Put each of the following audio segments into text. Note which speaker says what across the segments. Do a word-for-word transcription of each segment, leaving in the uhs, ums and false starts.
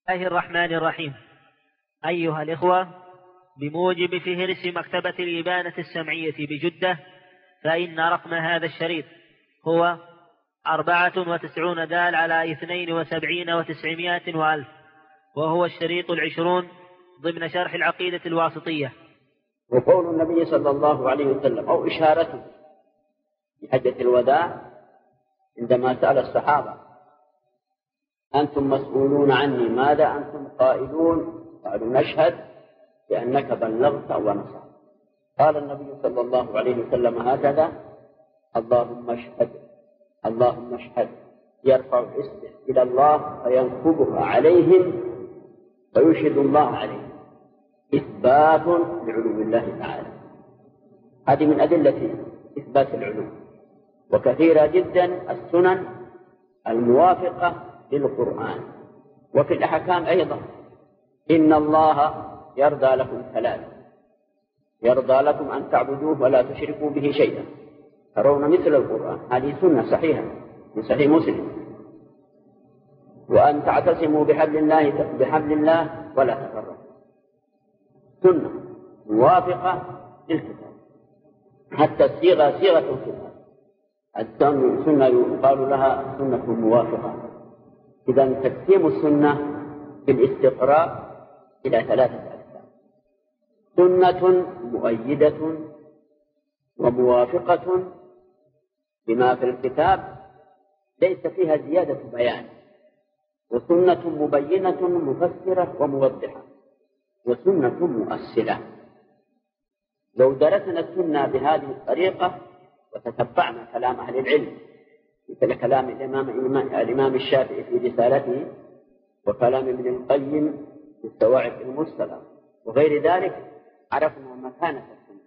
Speaker 1: الله الرحمن الرحيم. أيها الإخوة، بموجب فهرس مكتبة الإبانة السمعية بجدة، فإن رقم هذا الشريط هو أربعة وتسعون دال على اثنين وسبعين وتسعمائة وألف، وهو الشريط العشرون ضمن شرح العقيدة الواسطية.
Speaker 2: وقول النبي صلى الله عليه وسلم أو إشارته في حجة الوداع عندما سأل الصحابة: أنتم مسؤولون عني، ماذا أنتم قائلون؟ قالوا: نشهد بأنك بلغت ونصحت. قال النبي صلى الله عليه وسلم هكذا: اللهم اشهد اللهم اشهد. يرفع الإصبع إلى الله فينكبها عليهم ويشهد الله عليهم، إثبات لعلو الله تعالى. هذه من أدلة إثبات العلو. وكثيرة جدا السنن الموافقة للقرآن. وفي الأحكام أيضا: إن الله يرضى لكم ثلاث: يرضى لكم أن تعبدوه ولا تشركوا به شيئا، ترون مثل القرآن، هذه سنة صحيحة من صحيح مسلم. وأن تعتصموا بحبل الله بحبل الله ولا تفرقوا، سنة موافقة للكتاب. حتى الصيغة صيغة الكتاب، السنة يقال لها سنة موافقة. إذا تقسيم السنة بالاستقراء إلى ثلاثة أقسام: سنة مؤيدة وموافقة بما في الكتاب ليس فيها زيادة بيان، وسنة مبينة مفسرة وموضحة، وسنة مؤصلة. لو درسنا السنة بهذه الطريقة وتتبعنا كلام أهل العلم مثل كلام الإمام, الإمام الشافعي في رسالته، وكلام ابن القيم في السواعد المرسلة وغير ذلك، عرفنا مكانة السنة.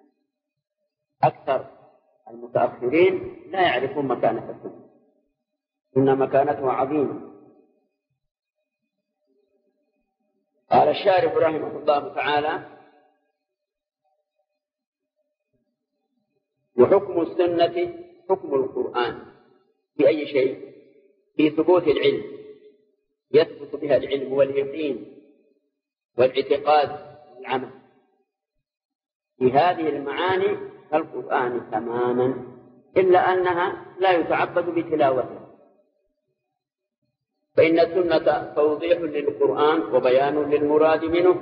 Speaker 2: أكثر المتأخرين لا يعرفون مكانة السنة، إن مكانتها عظيمة. قال الشارح رحمه الله تعالى: وحكم السنة حكم القرآن في أي شيء؟ في ثبوت العلم، يثبت بها العلم واليقين والاعتقاد والعمل. في هذه المعاني كالقرآن تماما، إلا أنها لا يتعبد بتلاوتها، فإن السنة توضيح للقرآن وبيان للمراد منه،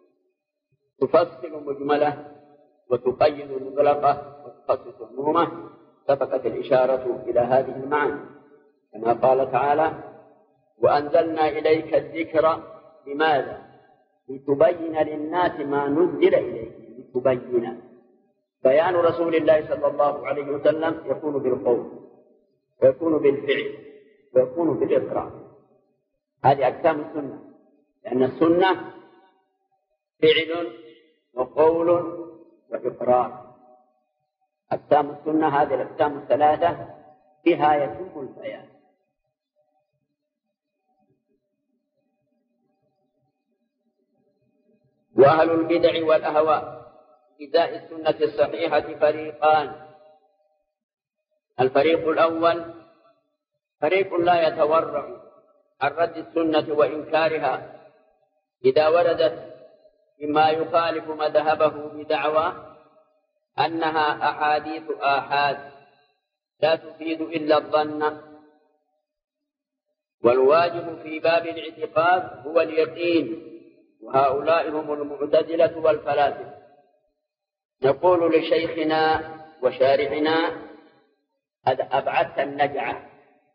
Speaker 2: تفصل مجمله وتقيد مطلقه وتخصص عمومه. سبقت الإشارة إلى هذه المعاني كما قال تعالى: وأنزلنا إليك الذكر لماذا؟ لتبين للناس ما نزل إليه. لتبين، بيان رسول الله صلى الله عليه وسلم يكون بالقول ويكون بالفعل ويكون بالإقرار. هذه أقسام السنة، لأن السنة فعل وقول وإقرار. أقسام السنة هذه الأقسام الثلاثة بها يتم البيان. وأهل البدع والأهواء إزاء السنة الصحيحة فريقان: الفريق الأول فريق لا يتورع عن رد السنة وإنكارها إذا وردت بما يخالف مذهبه بدعوى أنها أحاديث آحاد لا تفيد إلا الظن. والواجب في باب الاعتقاد هو اليقين، وهؤلاء هم المعتزلة والفلاسفة. نقول لشيخنا وشارعنا: قد أبعدت النجعة.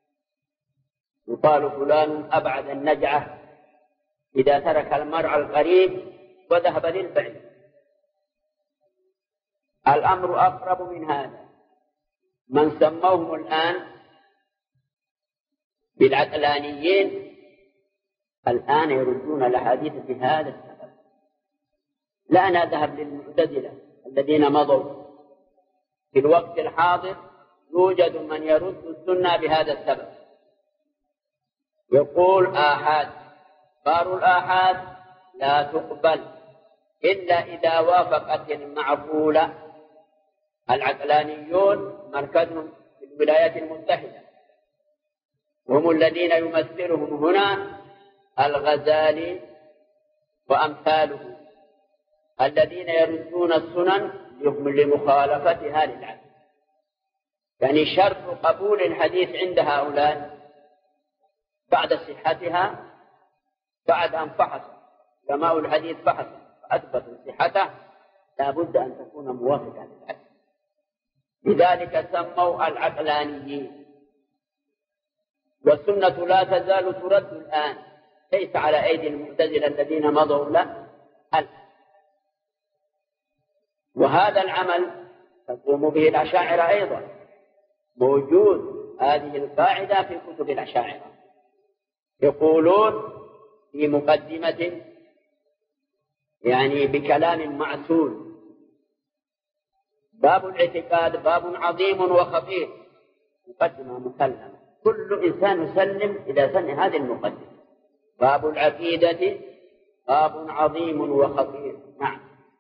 Speaker 2: يقال فلان أبعد النجعة إذا ترك المرعى القريب وذهب للبعيد. الأمر أقرب من هذا. من سموهم الآن بالعقلانيين الآن يردون الأحاديث بهذا السبب. لا نذهب للمعتزلة الذين مضوا. في الوقت الحاضر يوجد من يرد السنة بهذا السبب، يقول آحاد. قالوا الآحاد لا تقبل إلا إذا وافقت المعقولة. العقلانيون مركزهم في الولايات المتحدة، وهم الذين يمثلهم هنا الغزالي وأمثاله الذين يردون السنن لمخالفتها للعدل. يعني شرط قبول الحديث عند هؤلاء بعد صحتها، بعد أن فحص علماء الحديث فحص فأثبتوا صحته، لا بد أن تكون موافقة للعدل. لذلك سموا العقلانيين. والسنة لا تزال ترد الآن، ليس على أيدي المعتزلة الذين مضوا له الآن. وهذا العمل تقوم به الأشاعرة أيضا، موجود هذه القاعدة في كتب الأشاعرة. يقولون في مقدمة يعني بكلام معسول: باب الاعتقاد باب عظيم وخطير. مقدمة مسلمة، كل إنسان يسلم إذا سمع هذه المقدمة. باب العقيدة باب عظيم وخطير. نعم،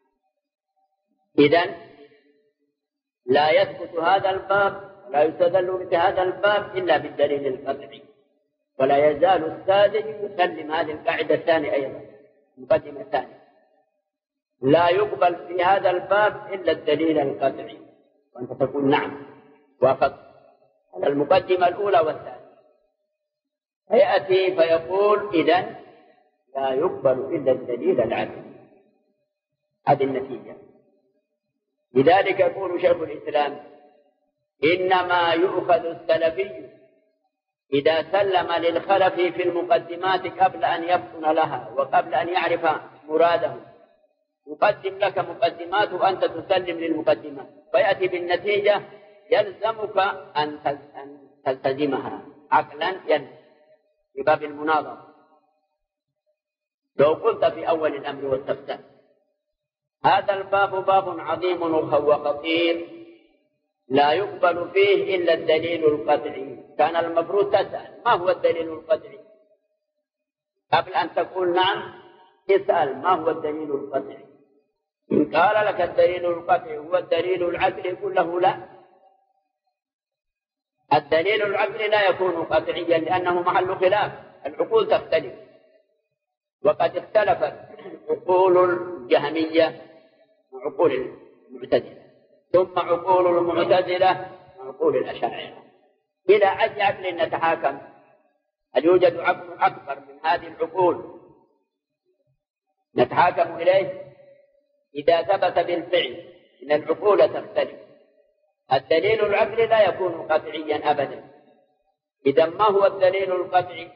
Speaker 2: إذن لا يثبت هذا الباب، لا يستدل بهذا الباب إلا بالدليل القطعي. ولا يزال السادس يسلم هذه القاعدة الثانية أيضا، مقدمة ثانية: لا يقبل في هذا الباب إلا الدليل القطعي. وأنت تقول نعم وافقت على المقدمة الأولى والثانية. فيأتي فيقول إذن لا يقبل إلا الدليل العقلي. هذه النتيجة. لذلك يقول شيخ الإسلام: إنما يؤخذ السلفي إذا سلم للخلف في المقدمات قبل أن يفطن لها وقبل أن يعرف مراده. يقدم لك مقدمات وأنت تسلم للمقدمات، فيأتي بالنتيجة يلزمك أن تلتزمها عقلا يلزم في باب المناظرة. لو قلت في أول الأمر والتفتح هذا الباب باب عظيم وخطير لا يقبل فيه إلا الدليل القطعي، كان المفروض تسأل ما هو الدليل القطعي قبل أن تقول نعم. اسأل ما هو الدليل القطعي. إن قال لك الدليل القطعي هو الدليل العقلي يقول له لا، الدليل العقلي لا يكون قطعيا لأنه محل خلاف، العقول تختلف. وقد اختلفت عقول الجهمية وعقول المعتزلة، ثم عقول المعتزلة وعقول الأشاعرة. إلى أي عقل نتحاكم؟ هل يوجد عقل أكبر من هذه العقول نتحاكم إليه؟ إذا ثبت بالفعل إن العقول تختلف، الدليل العقلي لا يكون قطعيا أبدا. إذا ما هو الدليل القطعي؟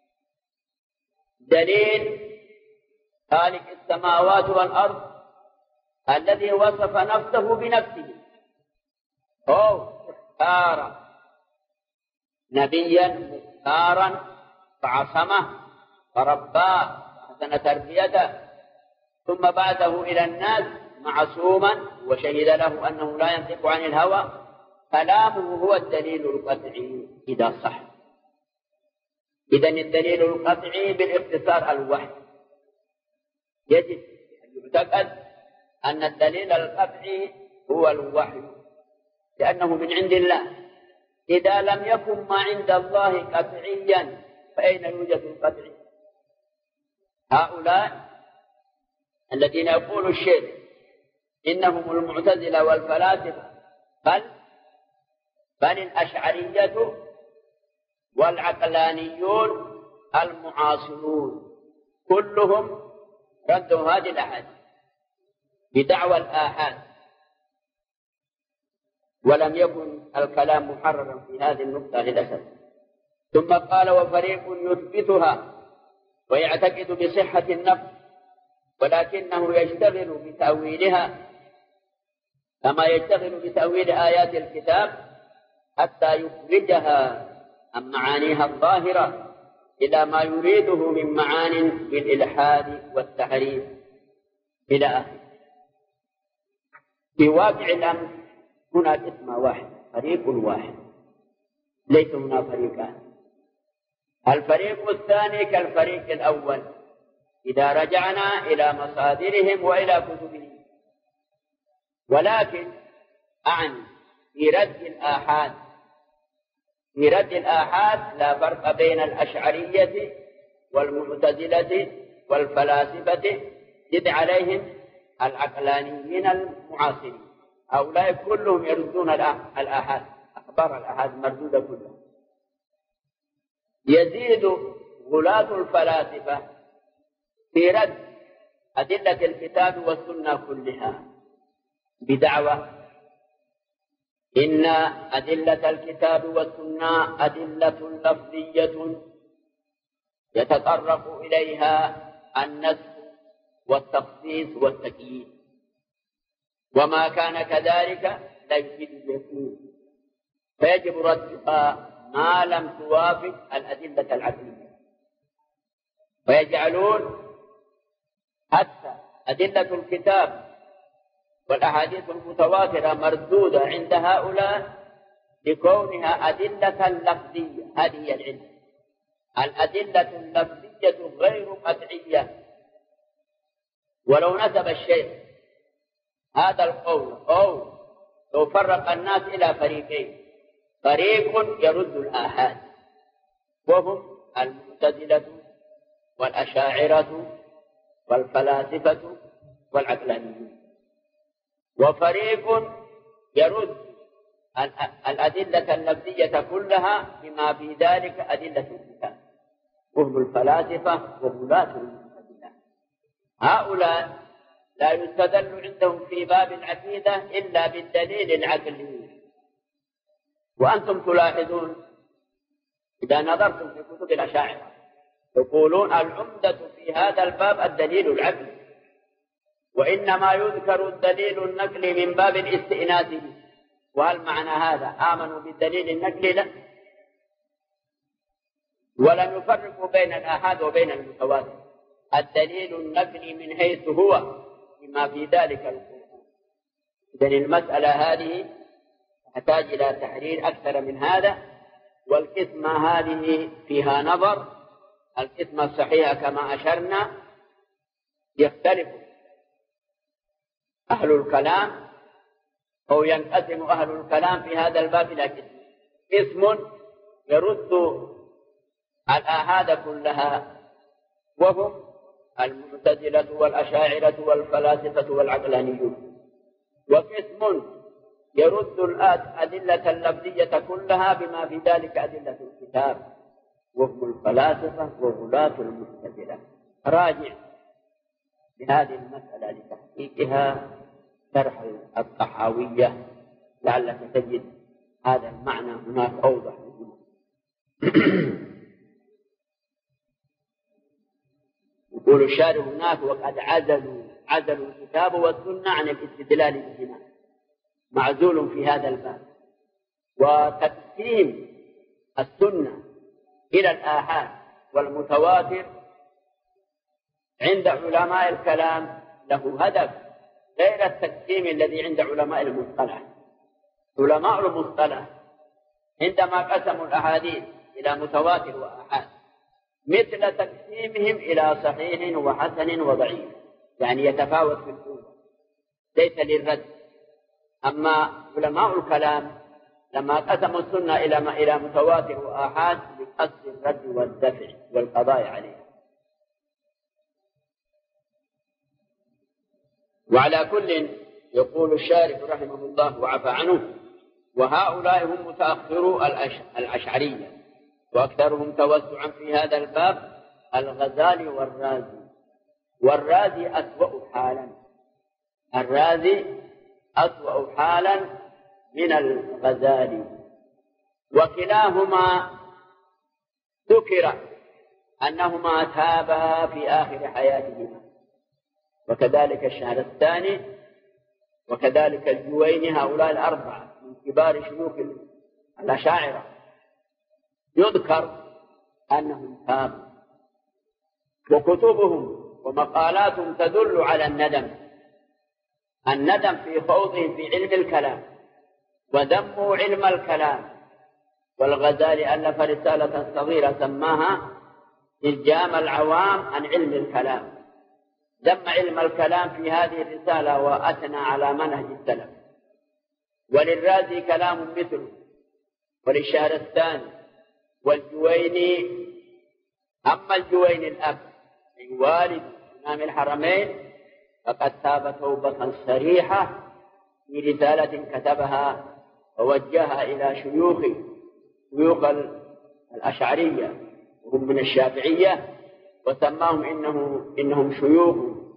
Speaker 2: دليل خالق السماوات والأرض الذي وصف نفسه بنفسه، هو اختار نبيا مختارا فعصمه فرباه وحسن تربيته، ثم بعده إلى الناس معصوما وشهد له أنه لا ينطق عن الهوى. كلامه هو الدليل القطعي إذا صح. إذن الدليل القطعي بالاختصار الوحي. يجب أن يعتقد أن الدليل القطعي هو الوحي لأنه من عند الله. إذا لم يكن ما عند الله قطعيا فأين يوجد القطعي؟ هؤلاء الذين يقول الشيخ إنهم المعتزلة والفلاسفة بل بل الأشعرية والعقلانيون المعاصرون كلهم ردوا هذه الأحاديث بدعوى الآحاد، ولم يكن الكلام محررا في هذه النقطة للأسف. ثم قال: وفريق يثبتها ويعتقد بصحة النفس ولكنه يشتغل بتأويلها كما يشتغل بتأويل آيات الكتاب حتى يخرجها عن معانيها الظاهرة إلى ما يريده من معان بالإلحاد والتحريف إلى آخره. في واقع الأمر هناك اسم واحد، فريق واحد، ليس هنا فريقان. الفريق الثاني كالفريق الأول إذا رجعنا إلى مصادرهم وإلى كتبهم. ولكن أعني في رد الآحاد في رد الآحاد لا فرق بين الأشعرية والمعتزلة والفلاسفة زد عليهم العقلانيين المعاصرين، هؤلاء كلهم يردون الآحاد، أخبار الآحاد مردودة كلها. يزيد غلاة الفلاسفة في رد أدلة الكتاب والسنة كلها بدعوة إن أدلة الكتاب والسنة أدلة لفظية يتطرق إليها النسخ والتخصيص والتكييف، وما كان كذلك لا يفيد اليقين، فيجب ردها ما لم توافق الأدلة العقلية، فيجعلون حتى أدلة الكتاب والأحاديث المتواترة مردودة عند هؤلاء لكونها أدلة لفظية. هذه هي العلة، الأدلة اللفظية غير قطعية. ولو نسب الشيخ هذا القول قول لو فرق الناس إلى فريقين، فريق يرد الآحاد وهم المعتزلة والأشاعرة والفلاسفة والعقلانيون، وفريق يرد الأدلة اللفظية كلها بما في ذلك أدلة الكتاب وهم الفلاسفة وغلاة المعتزلة. هؤلاء لا يستدل عندهم في باب العقيدة إلا بالدليل العقلي. وأنتم تلاحظون إذا نظرتم في كتب الأشاعرة يقولون العمدة في هذا الباب الدليل العقلي، وإنما يذكر الدليل النقلي من باب الاستئناس به. وهل معنى هذا آمنوا بالدليل النقلي؟ لا، ولم يفرقوا بين الآحاد وبين المتواتر. الدليل النقلي من حيث هو بما في ذلك القرآن. إذن المسألة هذه تحتاج إلى تحرير أكثر من هذا، والقسمة هذه فيها نظر. القسمة الصحيحة كما أشرنا يختلف أهل الكلام أو ينقسم أهل الكلام في هذا الباب إلى قسم: قسم يرد الآحاد كلها وهم المعتزلة والأشاعرة والفلاسفة والعقلانيون، وقسم يرد الأدلة اللفظية كلها بما في ذلك أدلة الكتاب وهم الفلاسفة وغلاة المعتزلة. راجع بهذه المسألة لتحقيقها شرح الطحاوية لعلك تجد هذا المعنى هناك أوضح. يقول الشارع هناك: وقد عزلوا عزلوا الكتاب والسنة عن الاستدلال بهما، معزول في هذا الباب. وتقسيم السنة إلى الآحاد والمتواتر عند علماء الكلام له هدف غير التقسيم الذي عند علماء المصطلح. علماء المصطلح عندما قسموا الأحاديث إلى متواتر وآحاد مثل تقسيمهم إلى صحيح وحسن وضعيف، يعني يتفاوت في الأولى ليس للرد. أما علماء الكلام لما قسموا السنة إلى ما إلى متواتر وآحاد لقصد الرد والدفع والقضاء عليه. وعلى كل يقول الشارح رحمه الله وعفى عنه: وهؤلاء هم متأخرو الأشعرية، وأكثرهم توسعا في هذا الباب الغزالي والرازي. والرازي أسوأ حالا، الرازي أسوأ حالا من الغزالي، وكلاهما ذكر أنهما تابا في آخر حياتهما، وكذلك الشهرستاني وكذلك الجويني. هؤلاء الأربعة من كبار شيوخ الأشاعرة يذكر أنهم تابوا، وكتبهم ومقالاتهم تدل على الندم الندم في خوضهم في علم الكلام وذموا علم الكلام. والغزالي ألف رسالة صغيرة سماها إلجام العوام عن علم الكلام، ذم علم الكلام في هذه الرسالة وأثنى على منهج السلف. وللرازي كلام مثله، وللشهرستاني والجويني أما الجويني الأب أي والد إمام الحرمين فقد تاب توبة صريحة في رسالة كتبها ووجهها إلى شيوخ شيوخ الأشعرية وهم من الشافعية، وسماهم إنه إنهم شيوخ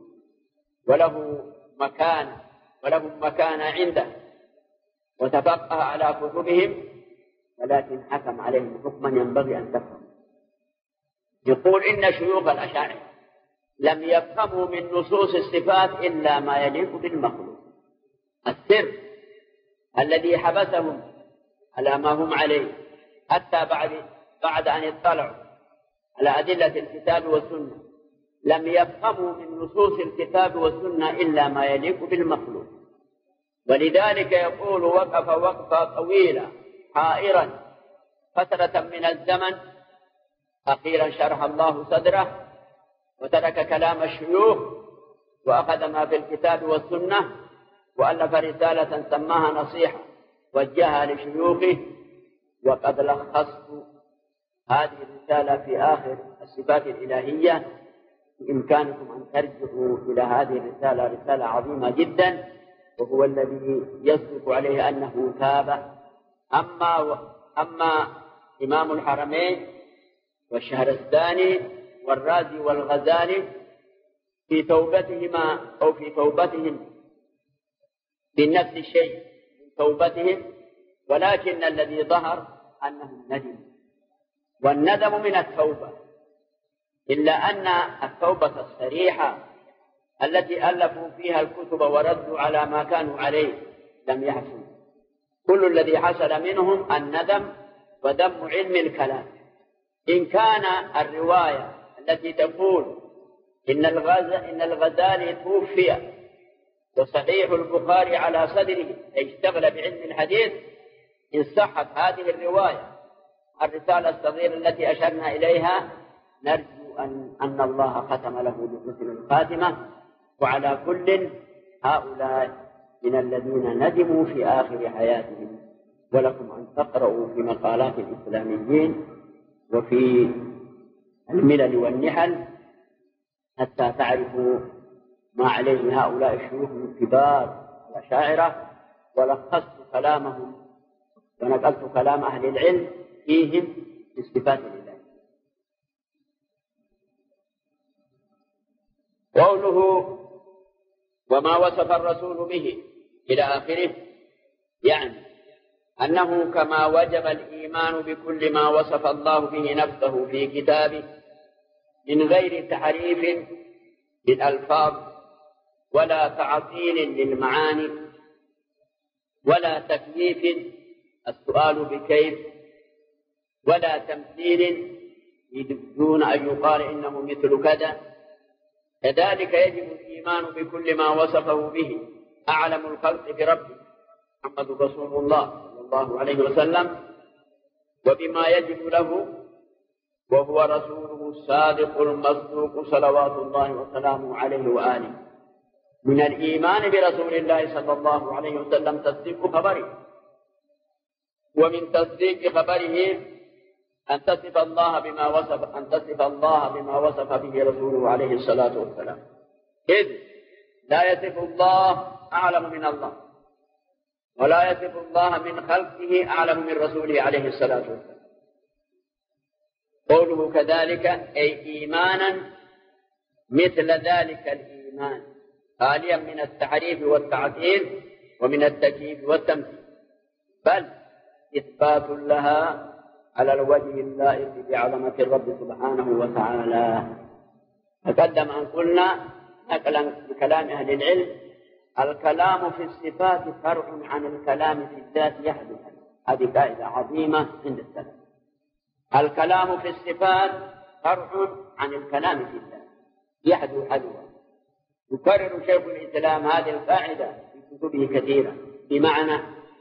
Speaker 2: وله مكان ولهم مكان عنده، وتفقه على كتبهم، ولكن حكم عليهم حكما ينبغي أن تفهم. يقول إن شيوخ الأشاعرة لم يفهموا من نصوص الصفات إلا ما يليق بالمخلوق. السر الذي حبسهم على ما هم عليه حتى بعد بعد أن اطلعوا على أدلة الكتاب والسنة لم يفهموا من نصوص الكتاب والسنة إلا ما يليق بالمخلوق. ولذلك يقول وقف وقفة طويلة حائرا فترة من الزمن، أخيرا شرح الله صدره وترك كلام الشيوخ وأخذ ما في الكتاب والسنة وألف رسالة سماها نصيحة وجهها لشيوخه. وقد لخصت هذه الرسالة في آخر الصفات الإلهية، بإمكانكم أن ترجعوا إلى هذه الرسالة، رسالة عظيمة جدا، وهو الذي يصدق عليه أنه تاب. أما و... أما إمام الحرمين والشهرستاني والرازي والغزالي في توبتهما أو في توبتهم بنفس الشيء من توبتهم، ولكن الذي ظهر أنهم ندموا، والندم من التوبة، إلا أن التوبة الصريحة التي ألفوا فيها الكتب وردوا على ما كانوا عليه لم يحصل. كل الذي حصل منهم الندم ودم علم الكلام. إن كان الرواية التي تقول إن الغزالي إن الغزالي توفي وصحيح البخاري على صدره اشتغل بعلم الحديث، إن صحت هذه الرواية الرسالة الصغيرة التي أشرنا إليها نرجو أن, أن الله ختم له بحسن الخاتمة. وعلى كل هؤلاء من الذين ندموا في آخر حياتهم، ولكم أن تقرأوا في مقالات الإسلاميين وفي الملل والنحل حتى تعرفوا ما عليه هؤلاء الشيوخ من كبار الأشاعرة، ولخصت كلامهم ونقلت كلام أهل العلم فيهم في صفات الله. قوله وما وصف الرسول به إلى آخره، يعني أنه كما وجب الإيمان بكل ما وصف الله به نفسه في كتابه من غير تحريف للألفاظ ولا تعطيل للمعاني ولا تكييف السؤال بكيف ولا تمثيل دون أن يقال إنه مثل كذا. كذلك يجب الإيمان بكل ما وصفه به أعلم الخلق بربه محمد رسول الله صلى الله عليه وسلم، وبما يجب له وهو رسوله الصادق المصدوق صلوات الله وسلامه عليه وآله. من الإيمان برسول الله صلى الله عليه وسلم تصديق خبره، ومن تصديق خبره أن تصف الله بما وصف أن تصف الله بما وصف به رسوله عليه الصلاة والسلام، إذ لا يصف الله أعلم من الله، ولا يصف الله من خلقه أعلم من رسوله عليه الصلاة والسلام. قوله كذلك أي إيمانا مثل ذلك الإيمان خاليا من التحريف والتعطيل ومن التكييف والتمثيل، بل إثبات لها على الوجه اللائق بعظمة الرب سبحانه وتعالى. تقدم أن قلنا نقلا بكلام أهل العلم الكلام في الصفات فرع عن الكلام في الذات يحدث. هذه قاعدة عظيمة عند السلف. الكلام في الصفات فرع عن الكلام في الذات يحدث حدوى. يكرر شيخ الإسلام هذه القاعدة في كتبه كثيرا، بمعنى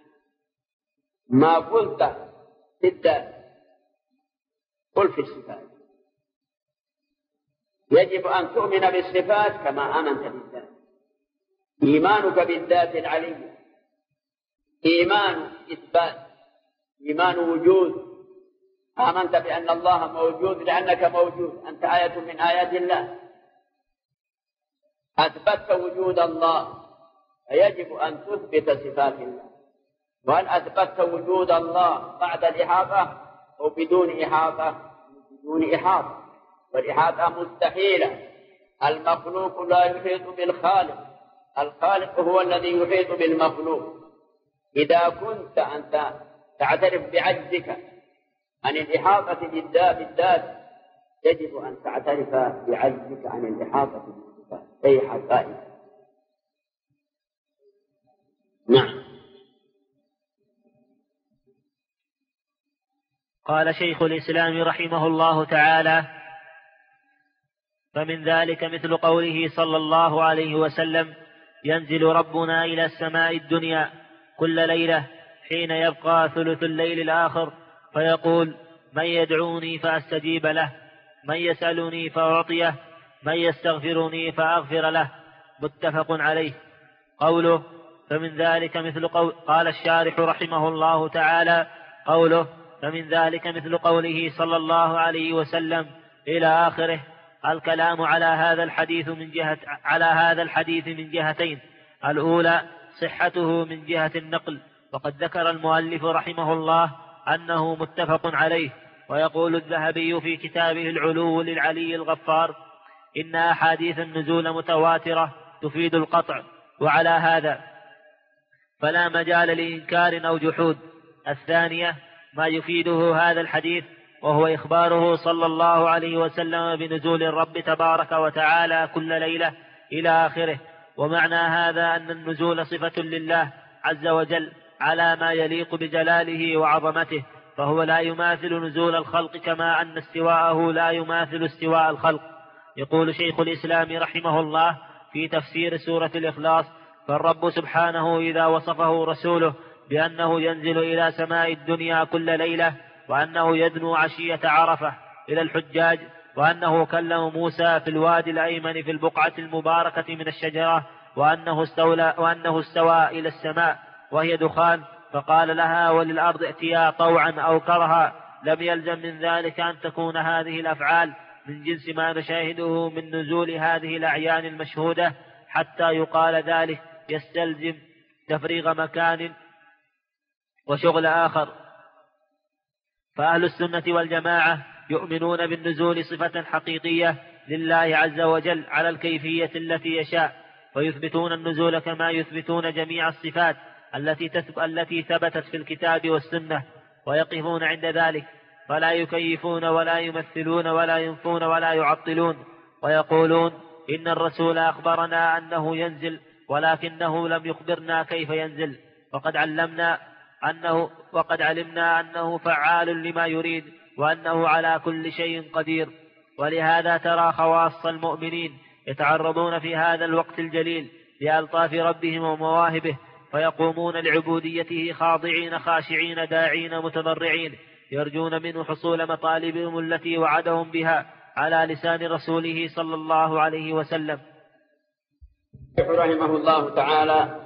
Speaker 2: ما قلت في الذات قل في الصفات. يجب أن تؤمن بالصفات كما آمنت بالذات. إيمانك بالذات العلية إيمان إثبات، إيمان وجود، آمنت بأن الله موجود لأنك موجود، أنت آية من آيات الله، أثبتت وجود الله، فيجب أن تثبت صفات الله. وهل أثبتت وجود الله بعد الإحاطة أو بدون إحاطة؟ بدون إحاطة، والإحاطة مستحيلة. المخلوق لا يحيط بالخالق، الخالق هو الذي يحيط بالمخلوق. إذا كنت أنت تعترف بعجزك عن الإحاطة بالذات، يجب أن تعترف بعجزك عن الإحاطة بالصفات، أي حقائق. نعم.
Speaker 1: قال شيخ الإسلام رحمه الله تعالى: فمن ذلك مثل قوله صلى الله عليه وسلم: ينزل ربنا إلى السماء الدنيا كل ليلة حين يبقى ثلث الليل الآخر فيقول: من يدعوني فأستجيب له، من يسألني فأعطيه، من يستغفرني فأغفر له. متفق عليه. قوله فمن ذلك مثل قول قال الشارح رحمه الله تعالى: قوله فمن ذلك مثل قوله صلى الله عليه وسلم إلى آخره. الكلام على هذا الحديث من جهة على هذا الحديث من جهتين: الأولى صحته من جهة النقل، وقد ذكر المؤلف رحمه الله أنه متفق عليه. ويقول الذهبي في كتابه العلو للعلي الغفار: إن أحاديث النزول متواترة تفيد القطع، وعلى هذا فلا مجال لإنكار أو جحود. الثانية ما يفيده هذا الحديث، وهو إخباره صلى الله عليه وسلم بنزول الرب تبارك وتعالى كل ليلة إلى آخره. ومعنى هذا أن النزول صفة لله عز وجل على ما يليق بجلاله وعظمته، فهو لا يماثل نزول الخلق، كما أن استواءه لا يماثل استواء الخلق. يقول شيخ الإسلام رحمه الله في تفسير سورة الإخلاص: فالرب سبحانه إذا وصفه رسوله بأنه ينزل إلى سماء الدنيا كل ليلة، وأنه يدنو عشية عرفة إلى الحجاج، وأنه كلم موسى في الوادي الأيمن في البقعة المباركة من الشجرة، وأنه استولى وأنه استوى إلى السماء وهي دخان فقال لها وللأرض ائتيا طوعا أو كرها، لم يلزم من ذلك أن تكون هذه الأفعال من جنس ما نشاهده من نزول هذه الأعيان المشهودة، حتى يقال ذلك يستلزم تفريغ مكان وشغل آخر. فأهل السنة والجماعة يؤمنون بالنزول صفة حقيقية لله عز وجل على الكيفية التي يشاء، ويثبتون النزول كما يثبتون جميع الصفات التي التي ثبتت في الكتاب والسنة، ويقفون عند ذلك، فلا يكيفون ولا يمثلون ولا ينفون ولا يعطلون. ويقولون إن الرسول أخبرنا أنه ينزل، ولكنه لم يخبرنا كيف ينزل، وقد علمنا أنه وقد علمنا أنه فعال لما يريد، وأنه على كل شيء قدير. ولهذا ترى خواص المؤمنين يتعرضون في هذا الوقت الجليل لألطاف ربهم ومواهبه، فيقومون لعبوديته خاضعين خاشعين داعين متضرعين، يرجون منه حصول مطالبهم التي وعدهم بها على لسان رسوله صلى الله عليه وسلم.
Speaker 2: رحمه الله تعالى: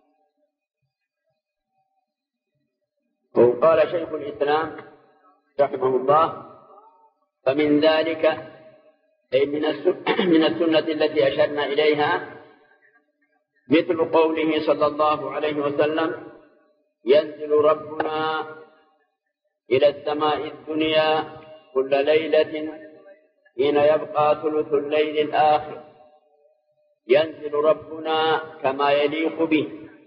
Speaker 2: وقال شيخ الإسلام رحمه الله: فمن ذلك أي من السنة التي أشرنا إليها مثل قوله صلى الله عليه وسلم: ينزل ربنا إلى السماء الدنيا كل ليلة حين يبقى ثلث الليل الآخر، ينزل ربنا كما يليق به،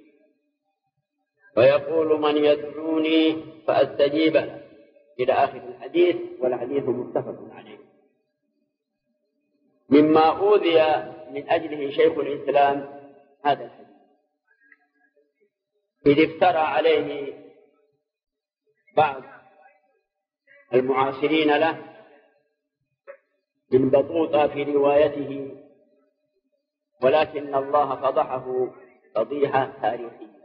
Speaker 2: ويقول: من يدعوني فأستجيب له، إلى آخر الحديث، والحديث متفق عليه. مما أوذي من أجله شيخ الإسلام هذا الحديث، إذ افترى عليه بعض المعاصرين له من بطوطة في روايته، ولكن الله فضحه فضيحة تاريخية.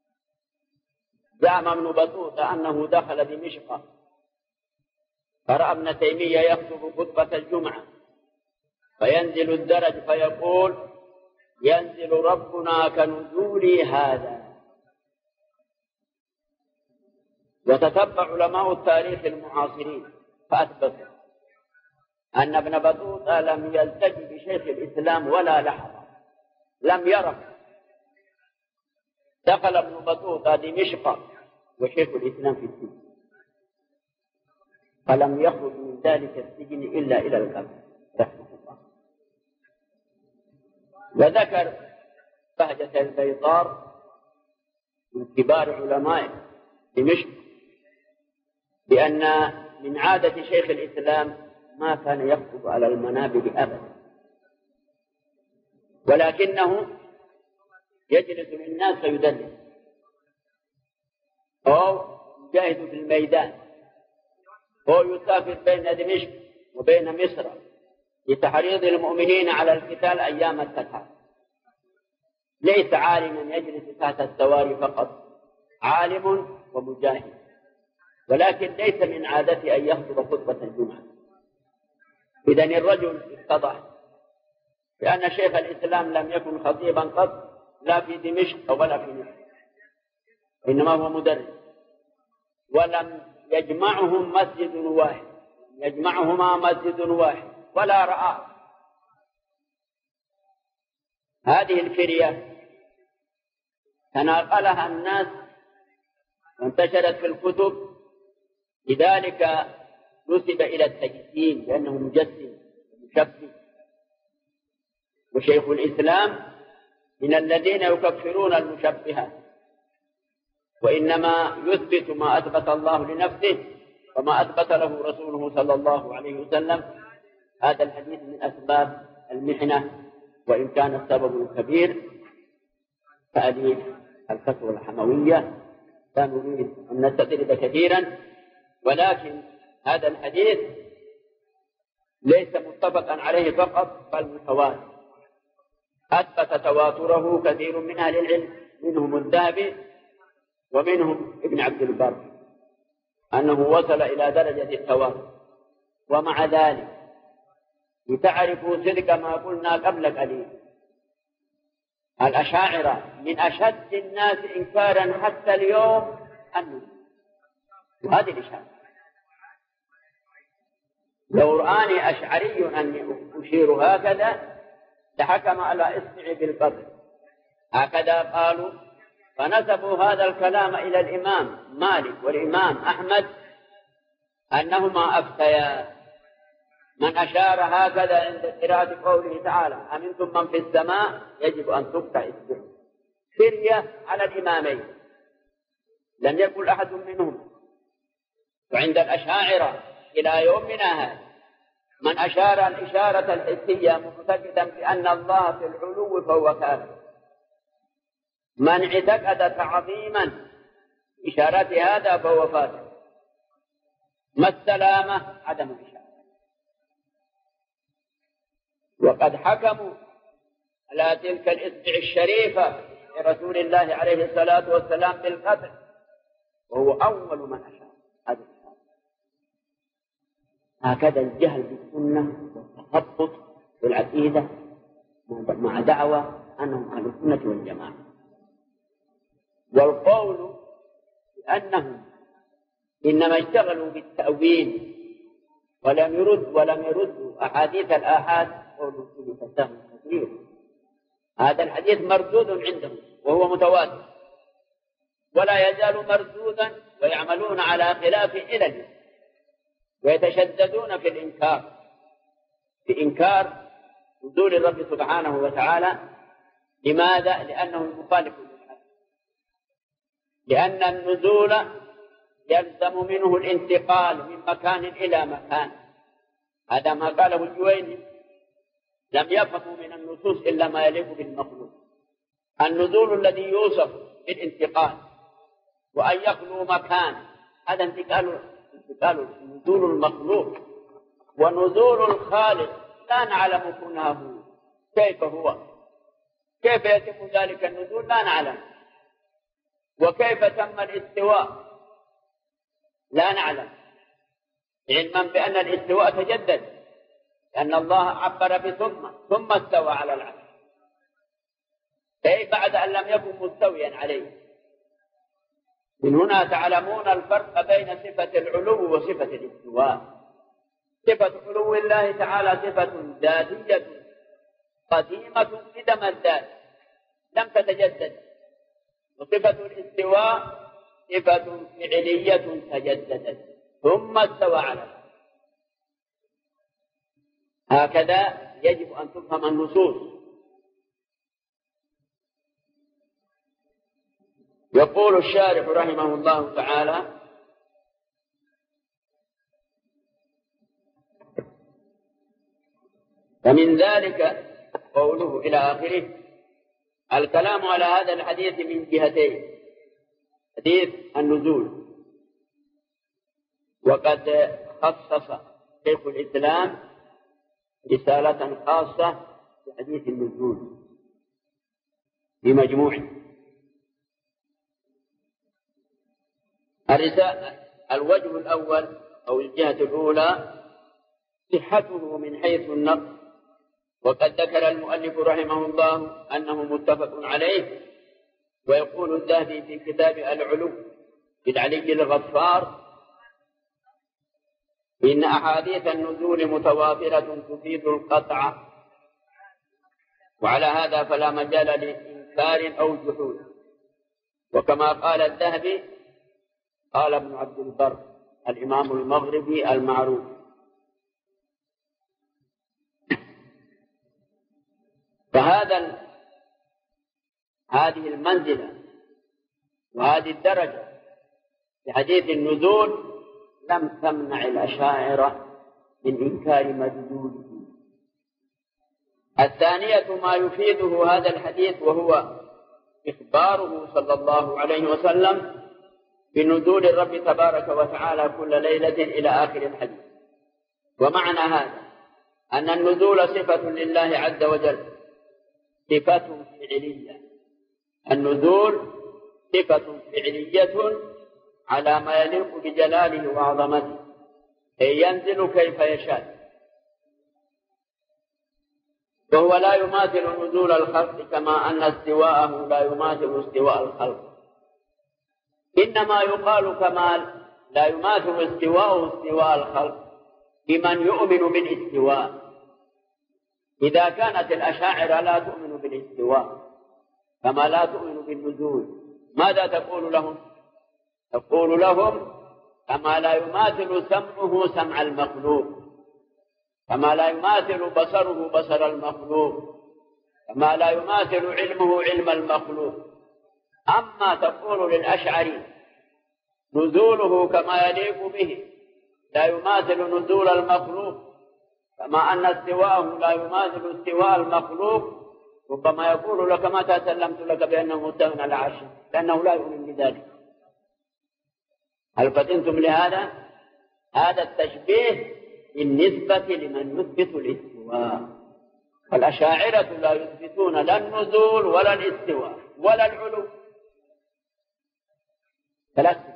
Speaker 2: زعم ابن بطوطة أنه دخل دمشق فرأى ابن تيمية يخطب خطبة الجمعة، فينزل الدرج فيقول: ينزل ربنا كنزولي هذا. وتتبع علماء التاريخ المعاصرين فأثبتوا أن ابن بطوطة لم يلتقي بشيخ الإسلام ولا لحظة، لم يره. دخل ابن بطوطة دمشق وشيخ الإسلام في السجن، فلم يخرج من ذلك السجن إلا إلى القبر رحمه الله. وذكر بهجة البيضار من كبار علماء دمشق بأن من عادة شيخ الإسلام ما كان يخطب على المنابر أبدا، ولكنه يجلس للناس فيدرس أو يجاهد في الميدان أو يسافر بين دمشق وبين مصر لتحريض المؤمنين على القتال أيام الفتح. ليس عالما يجلس تحت السواري فقط، عالم ومجاهد، ولكن ليس من عادته أن يخطب خطبة الجمعة. إذن الرجل اتضح بأن شيخ الإسلام لم يكن خطيبا قط، لا في دمشق ولا في مصر، إنما هو مدرس. ولم يجمعهم مسجد واحد، يجمعهما مسجد واحد ولا رأى. هذه الفرية تناقلها الناس وانتشرت في الكتب، لذلك نسب إلى التجسيم لأنه مجسم مشبه. وشيخ الإسلام من الذين يكفرون المشبهة، وإنما يثبت ما أثبت الله لنفسه وما أثبت له رسوله صلى الله عليه وسلم. هذا الحديث من أسباب المحنة، وإن كان السبب الكبير تأليف الفتوى الحموية. لا نريد أن نستطرد كثيرا، ولكن هذا الحديث ليس متفقا عليه فقط بل متواتر، أثبت تواتره كثير من أهل العلم، منهم الذهبي ومنهم ابن عبد البر، أنه وصل إلى درجة التواتر. ومع ذلك لتعرفوا صدق ما قلنا قبل قليل، الأشاعرة من أشد الناس إنكارا حتى اليوم النزول. وهذه الإشارة لو رآني أشعري أني أشير هكذا لحكم على إصبعي بالقبر، هكذا قالوا. فنسبوا هذا الكلام إلى الإمام مالك والإمام أحمد أنهما أفتيا من أشار هكذا عند قراءة قوله تعالى أمنتم من في السماء يجب أن تقطع إصبعه، فرية على الإمامين لم يكن أحد منهم. وعند الأشاعرة إلى يومنا هذا من أشار الإشارة الحسية معتقدا بأن الله في العلو فهو كافر، من اعتقد تعظيما إشارات هذا فهو فاسق. ما السلامة؟ عدم الإشارة. وقد حكموا على تلك الإصبع الشريفة لرسول الله عليه الصلاة والسلام بالقتل، وهو أول من أشار. هكذا الجهل بالسنة والتخبط بالعقيدة مع دعوة أنهم أهل السنة والجماعة، والقول بأنهم إنما اشتغلوا بالتأويل ولم يرد ولم يردوا أحاديث الآحاد قول بفتهم كثير. هذا الحديث مردود عندهم وهو متواتر، ولا يزال مردودا، ويعملون على خلاف إلى اليوم، ويتشددون في الإنكار في إنكار نزول الرب سبحانه وتعالى. لماذا؟ لأنه مخالف للحق، لأن النزول يلزم منه الانتقال من مكان إلى مكان. هذا ما قاله الجويني، لم يفهموا من النصوص إلا ما يليق بالمخلوق. النزول الذي يوصف بالانتقال وأن يخلو مكان، هذا انتقال انتقال نزول المخلوق. ونزول الخالق لا نعلم كنه كيف هو، كيف يتم ذلك النزول لا نعلم، وكيف تم الاستواء لا نعلم، علما بأن الاستواء تجدد، لأن الله عبر بثم ثم استوى على العرش، أي بعد أن لم يكن مستويا عليه. من هنا تعلمون الفرق بين صفة العلو وصفة الاستواء. صفة علو الله تعالى صفة ذاتية قديمة قدم الذات لم تتجدد، وصفة الاستواء صفة فعلية تجددت ثم استوى على العرش. هكذا يجب أن تفهم النصوص. يقول الشارح رحمه الله تعالى: فمن ذلك قوله إلى آخره. الكلام على هذا الحديث من جهتين: حديث النزول، وقد خصص شيخ الإسلام رسالة خاصة بحديث النزول بمجموعه. الوجه الأول أو الجهة الأولى صحته من حيث النقل، وقد ذكر المؤلف رحمه الله أنه متفق عليه. ويقول الذهبي في كتاب العلو بالعلي الغفار: إن أحاديث النزول متوافرة تفيد القطع، وعلى هذا فلا مجال لإنكار أو جحود. وكما قال الذهبي قال ابن عبد البر الإمام المغربي المعروف: فهذا هذه المنزلة وهذه الدرجة في حديث النزول لم تمنع الأشاعرة من إنكار مدلوله. الثانية ما يفيده هذا الحديث، وهو إخباره صلى الله عليه وسلم بنزول الرب تبارك وتعالى كل ليلة إلى آخر الحديث. ومعنى هذا أن النزول صفة لله عز وجل، صفة فعلية. النزول صفة فعلية على ما يليق بجلاله وعظمته، أي ينزل كيف يشاء، وهو لا يماثل نزول الخلق كما أن استواءه لا يماثل استواء الخلق. إنما يقال كما لا يماثل استواءه استواء الخلق لمن يؤمن بالاستواء. إذا كانت الأشاعرة لا تؤمن بالاستواء كما لا تؤمن بالنزول، ماذا تقول لهم؟ تقول لهم كما لا يماثل سمعه سمع المخلوق، كما لا يماثل بصره بصر المخلوق، كما لا يماثل علمه علم المخلوق. أما تقول للأشعري نزوله كما يليق به لا يماثل نزول المخلوق، كما أن استواءه لا يماثل استواء المخلوق، ربما يقول لك متى سلمت لك بأنه مستوى على عرشه، لأنه لا يؤمن بذلك. هل فطنتم لهذا؟ هذا التشبيه بالنسبة لمن يثبت الاستواء. فالأشاعرة لا يثبتون لا النزول ولا الاستواء ولا العلو، ثلاثة: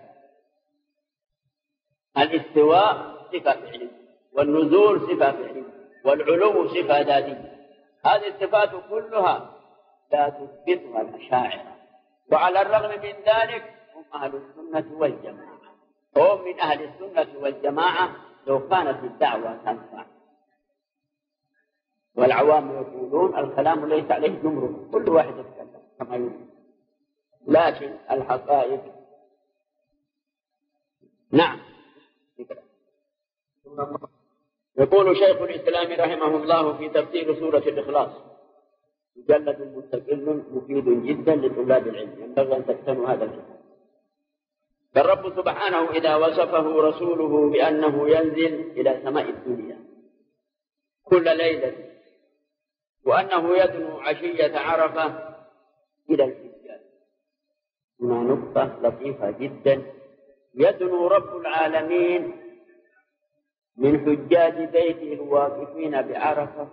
Speaker 2: الاستواء صفة فعلية، والنزول صفة فعلية، والعلو صفة ذاتية. هذه الصفات كلها لا تثبتها الأشاعرة، وعلى الرغم من ذلك هم أهل السنة والجماعة. هم من أهل السنة والجماعة لو كانت الدعوة تنفع. والعوام يقولون الكلام ليس عليه جمرك، كل واحد يتكلم كما يريد، لكن الحقائق نعم. يقول شيخ الإسلام رحمه الله في تفسير سورة الإخلاص: مجلد مستقل مفيد جدا لطلاب العلم، ينبغي أن تكتنوا هذا الكتاب. فالرب سبحانه إذا وصفه رسوله بأنه ينزل إلى سماء الدنيا كل ليلة، وأنه يدنو عشية عرفة إلى الحجاج. هنا نقطة لطيفة جدا: يدنو رب العالمين من حجاج بيته الواقفين بعرفة،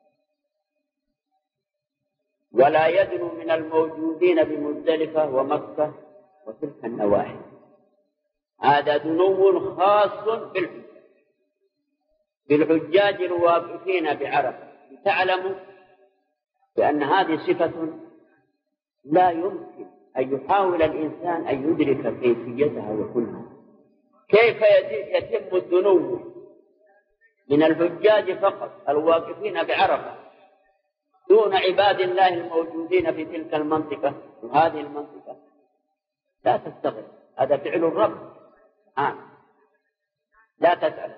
Speaker 2: ولا يدنو من الموجودين بمزدلفة ومكة وتلك النواحي. هذا دنو خاص بالحجاج بالحجاج الواقفين بعرفة. تعلموا بأن هذه صفة لا يمكن أن يحاول الإنسان أن يدرك كيفيتها وكلها. كيف يتم الدنو من الحجاج فقط الواقفين بعرفة دون عباد الله الموجودين في تلك المنطقة وهذه المنطقة؟ لا تستغرب، هذا فعل الرب آه. لا تسأل.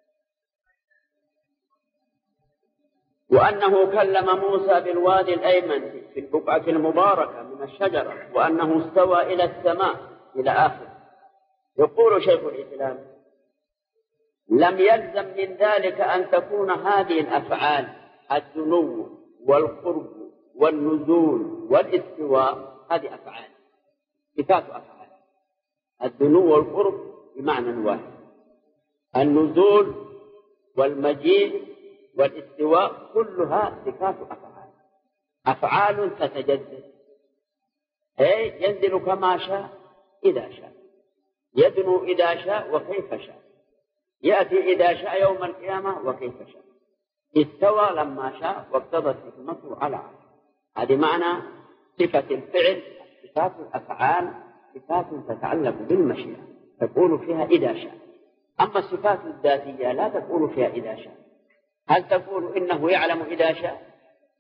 Speaker 2: وأنه كلم موسى بالوادي الأيمن في البقعة المباركة من الشجرة، وأنه استوى إلى السماء إلى آخر. يقول شيخ الإسلام: لم يلزم من ذلك أن تكون هذه الأفعال الدنو والقرب والنزول والاستواء هذه أفعال، صفات أفعال. الدنو والقرب بمعنى واحد، النزول والمجيء والاستواء كلها صفات أفعال، أفعال تتجدد، أي ينزل كما شاء إذا شاء، يدنو إذا شاء وكيف شاء، يأتي إذا شاء يوم القيامة وكيف شاء، استوى لما شاء واقتضت حكمته على عرشه. هذه معنى صفة الفعل. صفات الأفعال صفات تتعلق بالمشيئة تقول فيها إذا شاء. أما الصفات الذاتية لا تقول فيها إذا شاء. هل تقول إنه يعلم إذا شاء؟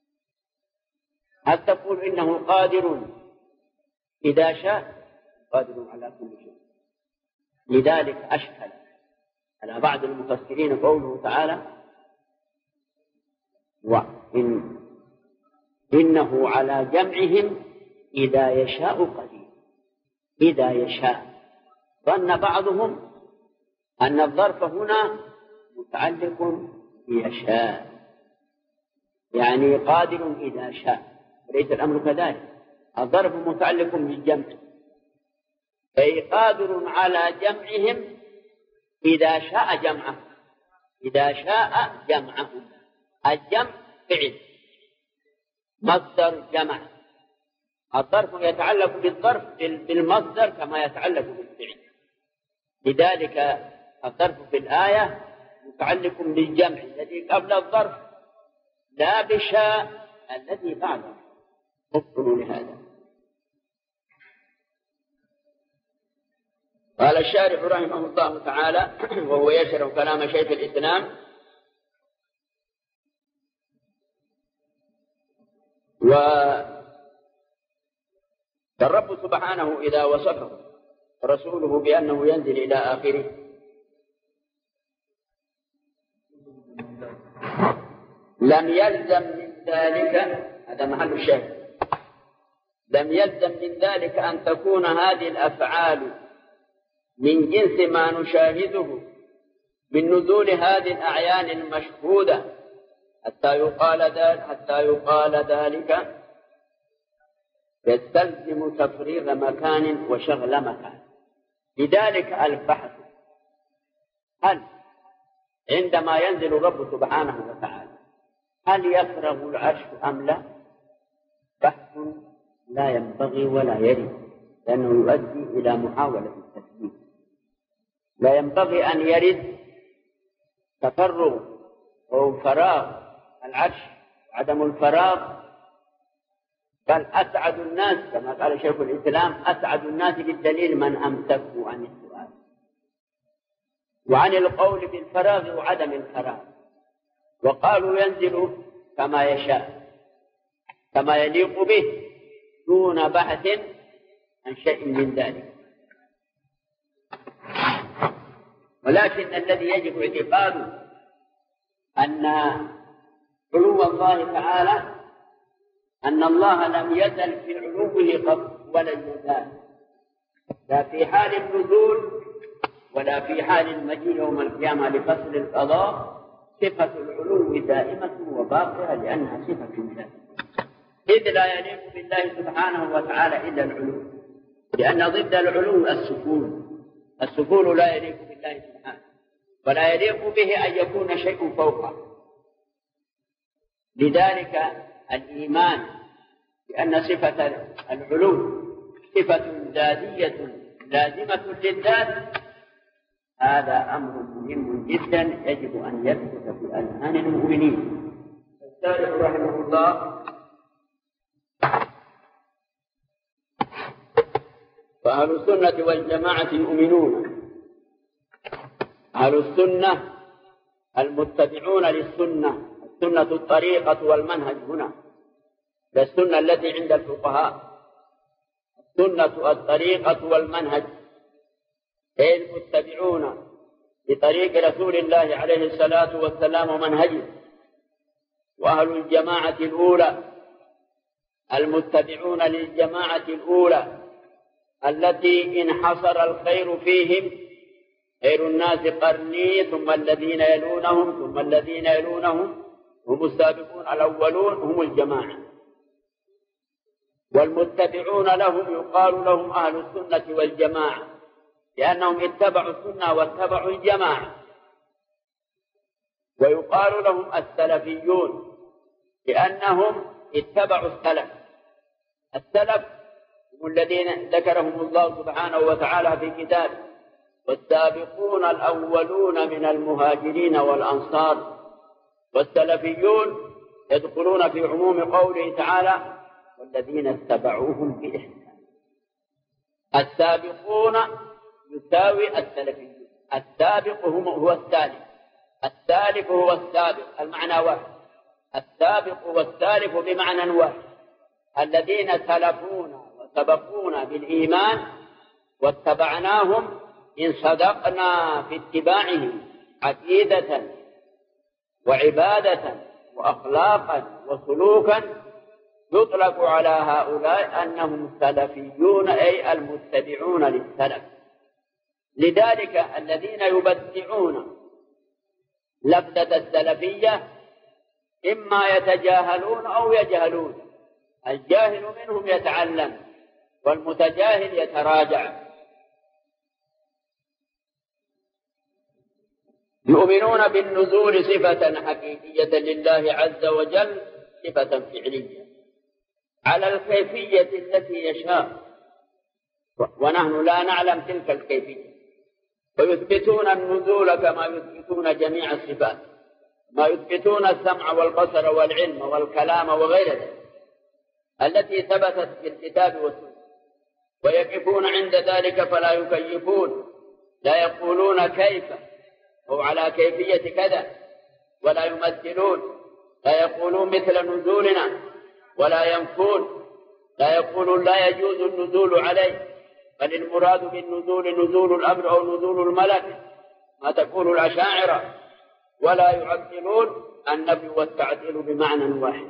Speaker 2: هل تقول إنه قادر إذا شاء؟ قادر على كل شيء. لذلك أشكل على بعض المفسرين قوله تعالى: وإن إنه على جمعهم إذا يشاء قدير. إذا يشاء، ظن بعضهم أن الظرف هنا متعلق بيشاء، يعني قادر إذا شاء، وليس الأمر كذلك. الظرف متعلق بالجمع، أي قادر على جمعهم إذا شاء جمعه. إذا شاء جمعه. الجمع فعل مصدر جمع. الظرف يتعلق بالظرف بالمصدر كما يتعلق بالفعل. لذلك الظرف في الآية متعلق بالجمع الذي قبل الظرف لا بشاء الذي بعده. انظروا لهذا. قال الشارح رحمه الله تعالى وهو يشرح كلام شيخ الإسلام: والرب سبحانه إذا وصفه رسوله بأنه ينزل إلى آخره لم يلزم من ذلك، هذا محل الشاهد، لم يلزم من ذلك أن تكون هذه الأفعال من جنس ما نشاهده من نزول هذه الأعيان المشهودة حتى يقال ذلك حتى يقال ذلك يستلزم تفريغ مكان وشغل مكان. لذلك البحث هل عندما ينزل الرب سبحانه وتعالى هل يفرغ العرش أم لا؟ بحث لا ينبغي ولا يرد، لأنه يؤدي إلى محاولة التثبيت. لا ينبغي أن يرد تفرغ أو فراغ العرش، عدم الفراغ، بل أسعد الناس كما قال شيخ الإسلام: أسعد الناس بالدليل من أمسكوا عن السؤال وعن القول بالفراغ وعدم الفراغ، وقالوا ينزل كما يشاء كما يليق به دون بحث عن شيء من ذلك. ولكن الذي يجب اعتقاده أن علو الله تعالى أن الله لم يزل في علوه قط ولن يزال، لا في حال النزول ولا في حال المجيء يوم القيامة لفصل القضاء. صفة العلو دائمة وباقية لأنها صفة ذاتية، إذ لا يليق بالله سبحانه وتعالى إلا العلو، لأن ضد العلو السكون. السكون لا يليق بالله سبحانه، ولا يليق به أن يكون شيء فوقه. لذلك الإيمان بأن صفة العلو صفة ذاتية لازمة للذات هذا أمر مهم جدا يجب أن يثبت في أذهان المؤمنين. الشارح رحمه الله فأهل السنة والجماعة يؤمنون. أهل السنة المتبعون للسنة، السنة الطريقة والمنهج هنا، السنة التي عند الفقهاء السنة الطريقة والمنهج، أي المتبعون لطريق رسول الله عليه الصلاة والسلام ومنهجه. وأهل الجماعة الأولى المتبعون للجماعة الأولى التي انحصر الخير فيهم، خير الناس قرني ثم الذين يلونهم ثم الذين يلونهم، هم السابقون الأولون، هم الجماعة. والمتبعون لهم يقال لهم أهل السنة والجماعة، لأنهم اتبعوا السنة واتبعوا الجماعة. ويقال لهم السلفيون لأنهم اتبعوا السلف. السلف هم الذين ذكرهم الله سبحانه وتعالى في كتابه: والسابقون الأولون من المهاجرين والأنصار. والسلفيون يدخلون في عموم قوله تعالى: والذين اتبعوهم بإحسان. السابقون يساوي السلفيون، السابق هو السالف، السالف هو السابق، المعنى واحد، السابق والسالف بمعنى واحد، الذين سلفونا وسبقونا بالإيمان واتبعناهم إن صدقنا في اتباعهم عقيدة وعبادة وأخلاقا وسلوكا، يطلق على هؤلاء أنهم سلفيون، أي المتبعون للسلف. لذلك الذين يبدعون لفظة السلفية إما يتجاهلون أو يجهلون. الجاهل منهم يتعلم والمتجاهل يتراجع. يؤمنون بالنزول صفة حقيقية لله عز وجل، صفة فعلية على الكيفية التي يشاء، ونحن لا نعلم تلك الكيفية. ويثبتون النزول كما يثبتون جميع الصفات، ما يثبتون السمع والبصر والعلم والكلام وغير ذلك التي ثبتت في الكتاب والسنة. ويقفون عند ذلك فلا يكيفون، لا يقولون كيف أو على كيفية كذا، ولا يمثلون، لا يقولون مثل نزولنا، ولا ينفون، لا يقولون لا يجوز النزول عليه، بل المراد بالنزول نزول الأمر أو نزول الملك ما تقول الأشاعرة. ولا يعطلون النفي والتعطيل بمعنى واحد.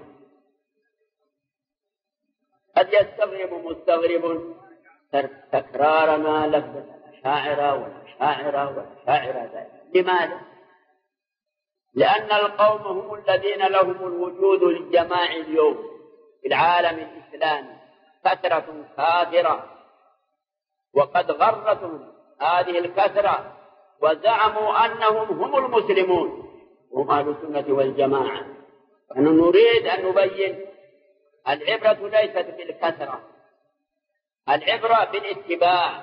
Speaker 2: قد يستغرب مستغرب تكرار ما لفظ الأشاعرة والأشاعرة والأشاعرة ذلك. لماذا؟ لأن القوم هم الذين لهم الوجود الجماعي اليوم في العالم الإسلامي كثرة كاثرة، وقد غرتهم هذه الكثرة وزعموا أنهم هم المسلمون، هم أهل السنة والجماعة. فنحن نريد أن نبين العبرة ليست بالكثرة، العبرة بالاتباع،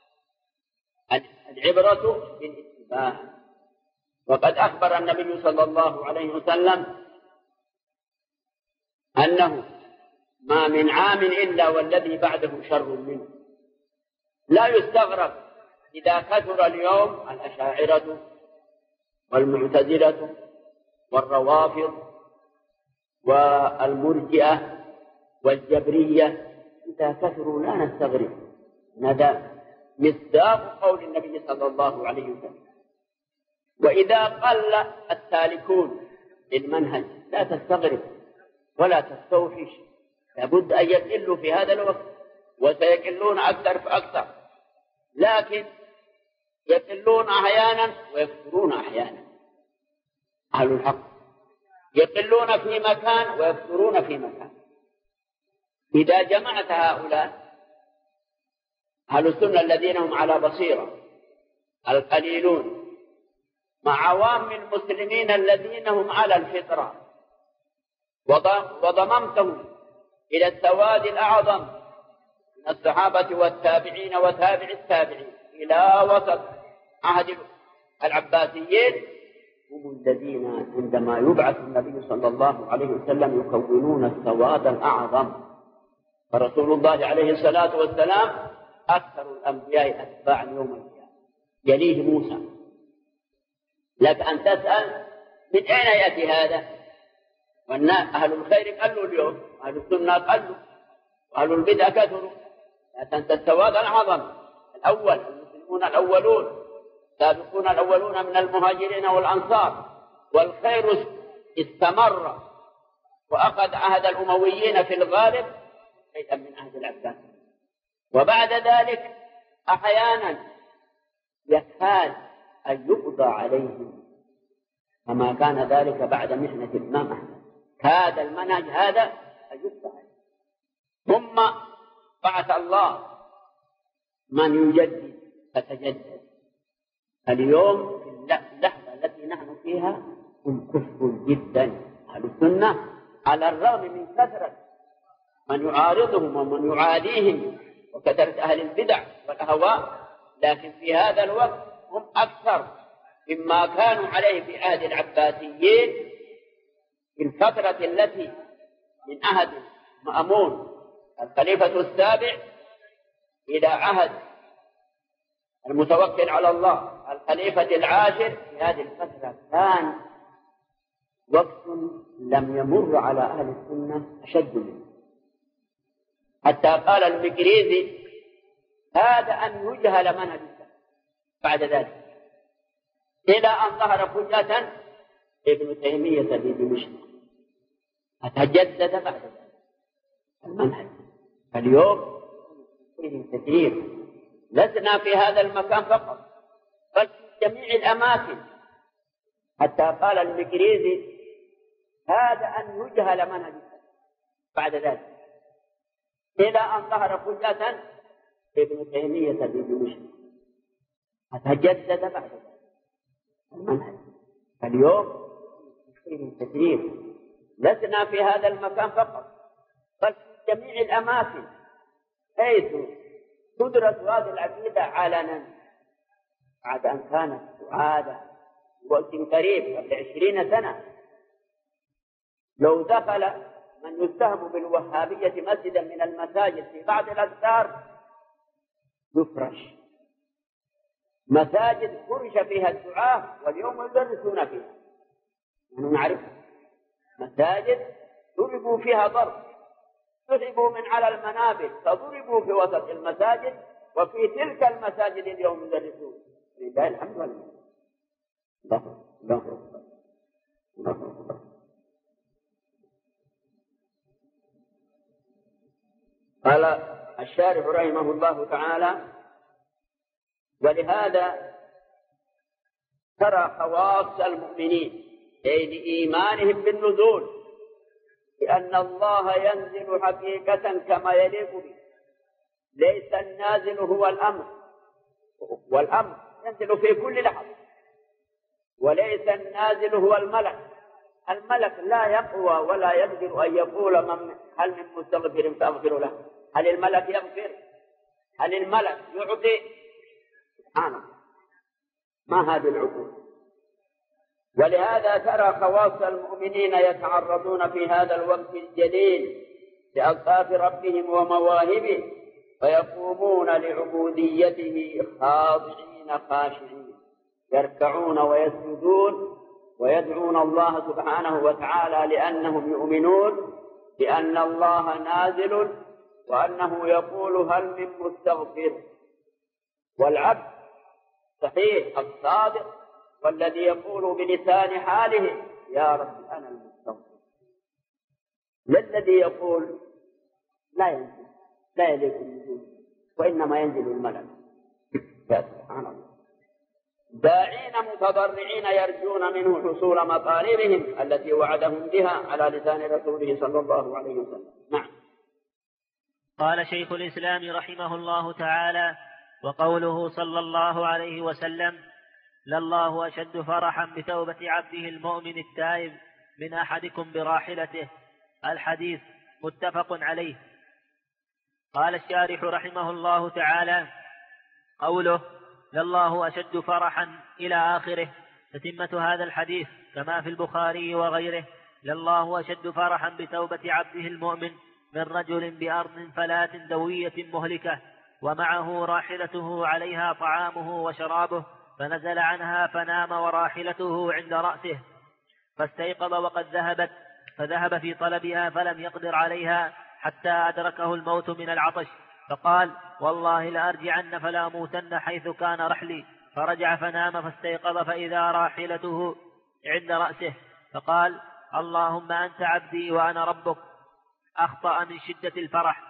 Speaker 2: العبرة بالاتباع. وقد أخبر النبي صلى الله عليه وسلم أنه ما من عام إلا والذي بعده شر منه. لا يستغرب إذا كثر اليوم الأشاعرة والمعتزلة والروافض والمرجئة والجبرية، إذا كثروا لا نستغرب. هذا مصداق قول النبي صلى الله عليه وسلم. وإذا قل السالكون للمنهج لا تستغرب ولا تستوحش، لابد أن يقلوا في هذا الوقت، وسيقلون أكثر فأكثر، لكن يقلون أحيانا ويكثرون أحيانا. أهل الحق يقلون في مكان ويكثرون في مكان. إذا جمعت هؤلاء أهل السنة الذين هم على بصيرة القليلون مع عوام المسلمين الذين هم على الفطرة، وضممتهم إلى السواد الأعظم من الصحابة والتابعين وتابع التابعين إلى وسط عهد العباسيين، هم الذين عندما يبعث النبي صلى الله عليه وسلم يكونون السواد الأعظم. فرسول الله عليه الصلاة والسلام أكثر الأنبياء أتباعا يوم القيامة، يليه موسى. لك أن تسأل من أين يأتي هذا؟ والناس أهل الخير قلوا اليوم، أهل السنة قلوا، وأهل البدع كثروا. لا تنسى السواد العظم الأول، المسلمون الأولون، السابقون الأولون من المهاجرين والأنصار، والخير استمر وأخذ عهد الأمويين في الغالب شيئا من عهد العباس. وبعد ذلك أحيانا يكاد أن يقضى عليهم، كما كان ذلك بعد محنة الإمام أحمد، كاد المنهج هذا أن يقضى عليه. ثم بعث الله من يجدد فتجدد. اليوم في اللحظة التي نحن فيها هم كفر جدا أهل السنة، على الرغم من كثرة من يعارضهم ومن يعاديهم وكثرة أهل البدع والأهواء، لكن في هذا الوقت هم أكثر مما كانوا عليه في عهد العباسيين في الفترة التي من عهد مأمون الخليفة السابع إلى عهد المتوكل على الله الخليفة العاشر. في هذه الفترة كان وقت لم يمر على أهل السنة أشد منه، حتى قال المقريزي هذا أن يجهل منهج السلف بعد ذلك، إلى أن ظهر فجأة ابن تيمية في دمشق فتجدد بعد ذلك المنهج. اليوم فيه كثير، لسنا في هذا المكان فقط بل في جميع الأماكن، حتى قال المقريزي هذا أن يجهل منهج السلف بعد ذلك، إلى أن ظهر فجأة ابن تيمية في دمشق فتجدد بعد ذلك المنهج. اليوم فيه كثير، لسنا في هذا المكان فقط بل في جميع الأماكن حيث تدرس هذه العقيدة علنا، بعد أن كانت تعادة وقت قريب قبل عشرين سنة. لو دخل من يتهم بالوهابية مسجدا من المساجد في بعض الأسفار يفرش، مساجد فرش فيها الدعاة واليوم يدرسون فيها، نحن نعرف مساجد ضربوا فيها ضرب، سحبوا من على المنابر فضربوا في وسط المساجد، وفي تلك المساجد اليوم يدرسون. لله الحمد لله. الله الله الله الله. قال الشارح رحمه الله تعالى: ولهذا ترى خواص المؤمنين أي لإيمانهم بالنزول، لأن الله ينزل حقيقة كما يليق به، ليس النازل هو الأمر، والأمر ينزل في كل لحظة، وليس النازل هو الملك، الملك لا يقوى ولا يقدر أن يقول من هل من مستغفر فأغفر له. هل الملك يغفر؟ هل الملك يعطي؟ سبحانه، ما هذه العقول. ولهذا ترى خواص المؤمنين يتعرضون في هذا الوقت الجليل لألطاف ربهم ومواهبه، فيقومون لعبوديته خاضعين خاشعين، يركعون ويسجدون ويدعون الله سبحانه وتعالى لأنهم يؤمنون بأن الله نازل، وأنه يقول هل من مستغفر. والعبد صحيح الصادق والذي يقول بلسان حاله يا رب أنا المستغفر، لا الذي يقول لا ينزل لا يليق النزول، وإنما ينزل الملك. سبحان الله. داعين متضرعين يرجون منه حصول مطالبهم التي وعدهم بها على لسان رسوله صلى الله عليه وسلم. نعم.
Speaker 1: قال شيخ الإسلام رحمه الله تعالى: وقوله صلى الله عليه وسلم: لله أشد فرحا بتوبة عبده المؤمن التائب من أحدكم براحلته، الحديث متفق عليه. قال الشارح رحمه الله تعالى: قوله لله أشد فرحا إلى آخره تتمة هذا الحديث كما في البخاري وغيره: لله أشد فرحا بتوبة عبده المؤمن من رجل بأرض فلاة دوية مهلكة ومعه راحلته عليها طعامه وشرابه، فنزل عنها فنام وراحلته عند رأسه، فاستيقظ وقد ذهبت، فذهب في طلبها فلم يقدر عليها حتى أدركه الموت من العطش، فقال: والله لأرجعن فلا موتن حيث كان رحلي. فرجع فنام فاستيقظ فإذا راحلته عند رأسه، فقال: اللهم أنت عبدي وأنا ربك. أخطأ من شدة الفرح.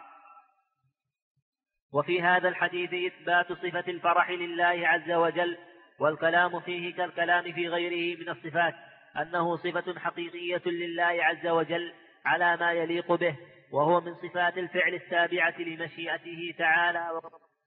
Speaker 1: وفي هذا الحديث إثبات صفة الفرح لله عز وجل، والكلام فيه كالكلام في غيره من الصفات، أنه صفة حقيقية لله عز وجل على ما يليق به، وهو من صفات الفعل التابعة لمشيئته تعالى،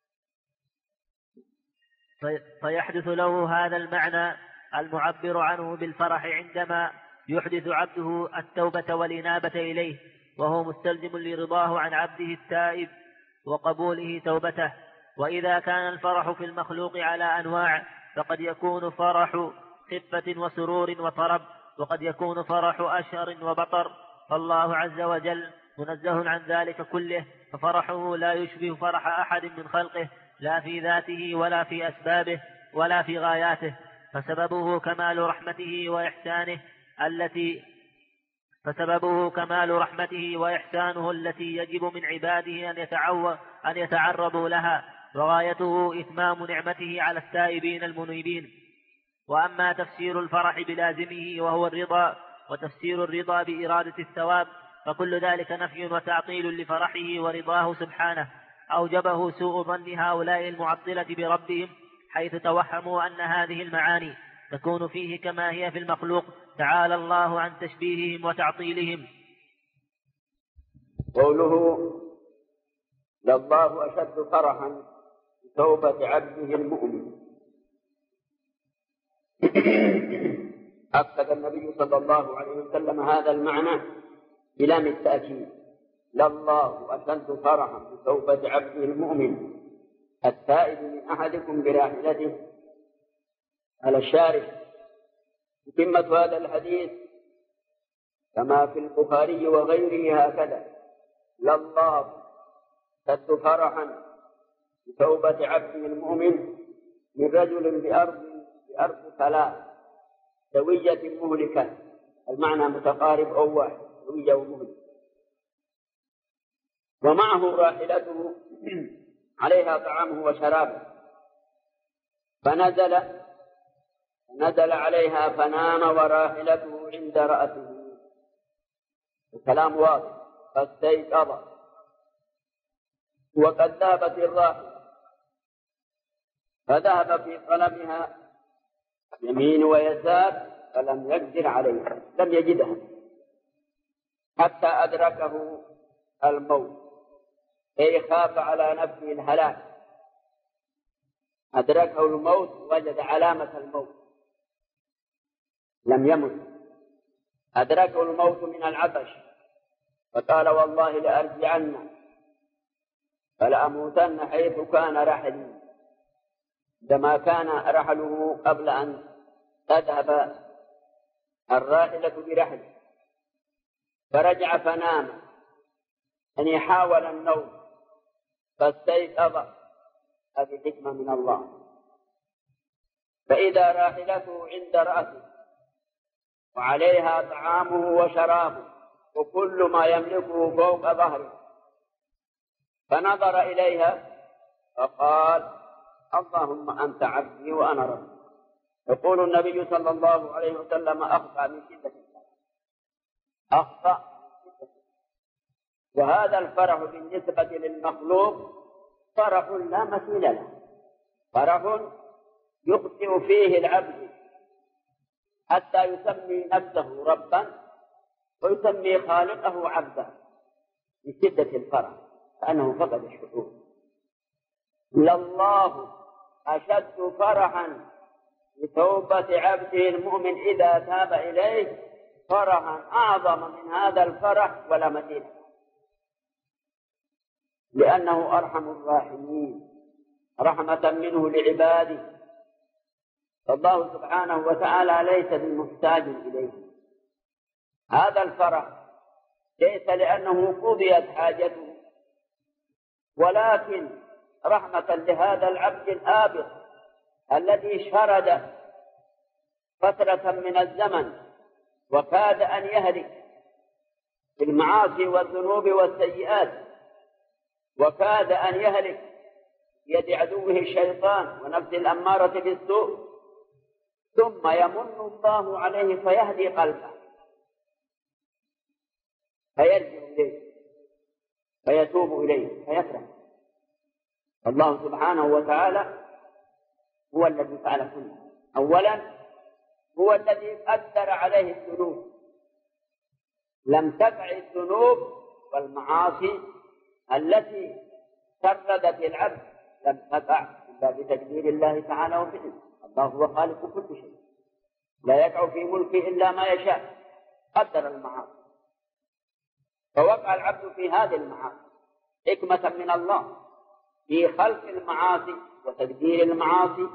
Speaker 1: فيحدث له هذا المعنى المعبر عنه بالفرح عندما يحدث عبده التوبة والإنابة إليه، وهو مستلزم لرضاه عن عبده التائب وقبوله توبته. وإذا كان الفرح في المخلوق على أنواع، فقد يكون فرح خفة وسرور وطرب، وقد يكون فرح أشهر وبطر، فالله عز وجل منزه عن ذلك كله، ففرحه لا يشبه فرح أحد من خلقه، لا في ذاته ولا في أسبابه ولا في غاياته، فسببه كمال رحمته وإحسانه التي فسببه كمال رحمته وإحسانه التي يجب من عباده أن يتعو أن يتعرضوا لها، وغايته إتمام نعمته على التائبين المنيبين. وأما تفسير الفرح بلازمه وهو الرضا، وتفسير الرضا بإرادة الثواب، فكل ذلك نفي وتعطيل لفرحه ورضاه سبحانه، أوجبه سوء ظن هؤلاء المعطلة بربهم، حيث توهموا أن هذه المعاني تكون فيه كما هي في المخلوق، تعالى الله عن تشبيههم وتعطيلهم.
Speaker 2: قوله: لله أشد فرحا بتوبة عبده المؤمن، أكد النبي صلى الله عليه وسلم هذا المعنى بلام التأكيد: لله أشد فرحا بتوبة عبده المؤمن التائب من أحدكم براحلته. على الشارح تتمة هذا الحديث كما في البخاري وغيره هكذا: لله أشد فرحا بتوبة عبده المؤمن من رجل بأرض بأرض ثلاث سوية مهلكة، المعنى متقارب أو واحد، سوية ومهلكة، ومعه راحلته عليها طعامه وشرابه، فنزل نزل عليها فنام وراحلته عند رأسه. الكلام واضح. فاستيقظ وقد ذهبت الراحلة، فذهب في طلبها يمين ويسار فلم يقدر عليها، لم يجدها حتى أدركه الموت، أي خاف على نفسه الهلاك. أدركه الموت، وجد علامة الموت، لم يمت. أدركه الموت من العطش، فقال: والله لأرجعن فلأموتن حيث كان رحلي، عندما كان رحله قبل أن تذهب الراحلة برحله. فرجع فنام، أن حاول النوم فاستيقظ، هذه حكمة من الله. فإذا راحلته عند رأسه وعليها طعامه وشرابه وكل ما يملكه فوق ظهره، فنظر إليها فقال: اللهم أنت عبدي وأنا ربك. يقول النبي صلى الله عليه وسلم: أخطأ من شدة الفرح، أخطأ. وهذا الفرح بالنسبة للمخلوق فرح لا مثيل له، فرح يخطئ فيه العبد حتى يسمي نفسه ربا ويسمي خالقه عبدا من شدة الفرح، كأنه فقد الشعور. لله أشد فرحا بتوبة عبده المؤمن إذا تاب إليه فرحا أعظم من هذا الفرح ولا مثيل، لأنه أرحم الراحمين رحمة منه لعباده. فالله سبحانه وتعالى ليس بمحتاج إليه. هذا الفرح ليس لأنه قضيت حاجته، ولكن رحمة لهذا العبد الآبق الذي شرد فترة من الزمن وكاد أن يهلك بالمعاصي والذنوب والسيئات، وكاد أن يهلك بيد عدوه الشيطان ونفس الأمارة بالسوء، ثم يمن الله عليه فيهدي قلبه فيرجع إليه فيتوب إليه فيفرح. الله سبحانه وتعالى هو الذي فعل كله. أولا هو الذي قدر عليه الذنوب، لم تقع الذنوب والمعاصي التي شردت العبد لم تقع إلا بتقدير الله تعالى وفعله. الله هو خالق كل شيء، لا يقع في ملكه إلا ما يشاء، قدر المعاصي فوقع العبد في هذه المعاصي حكمة من الله في خلق المعاصي وتقدير المعاصي.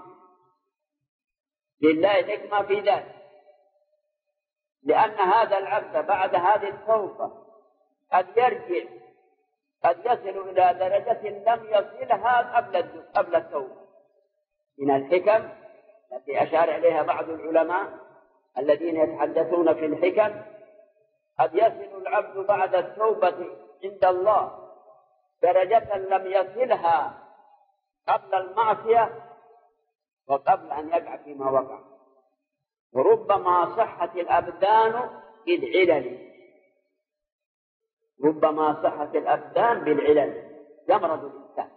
Speaker 2: لله حكمة في ذلك، لأن هذا العبد بعد هذه التوبة قد يرجع، قد يصل إلى درجة لم يصلها قبل قبل التوبة. من الحكم التي أشار إليها بعض العلماء الذين يتحدثون في الحكم، قد يصل العبد بعد التوبة عند الله درجة لم يصلها قبل المعصية وقبل أن يقع فيما وقع. وربما صحت الأبدان بالعلل، ربما صحت الأبدان بالعلل، يمرض الإنسان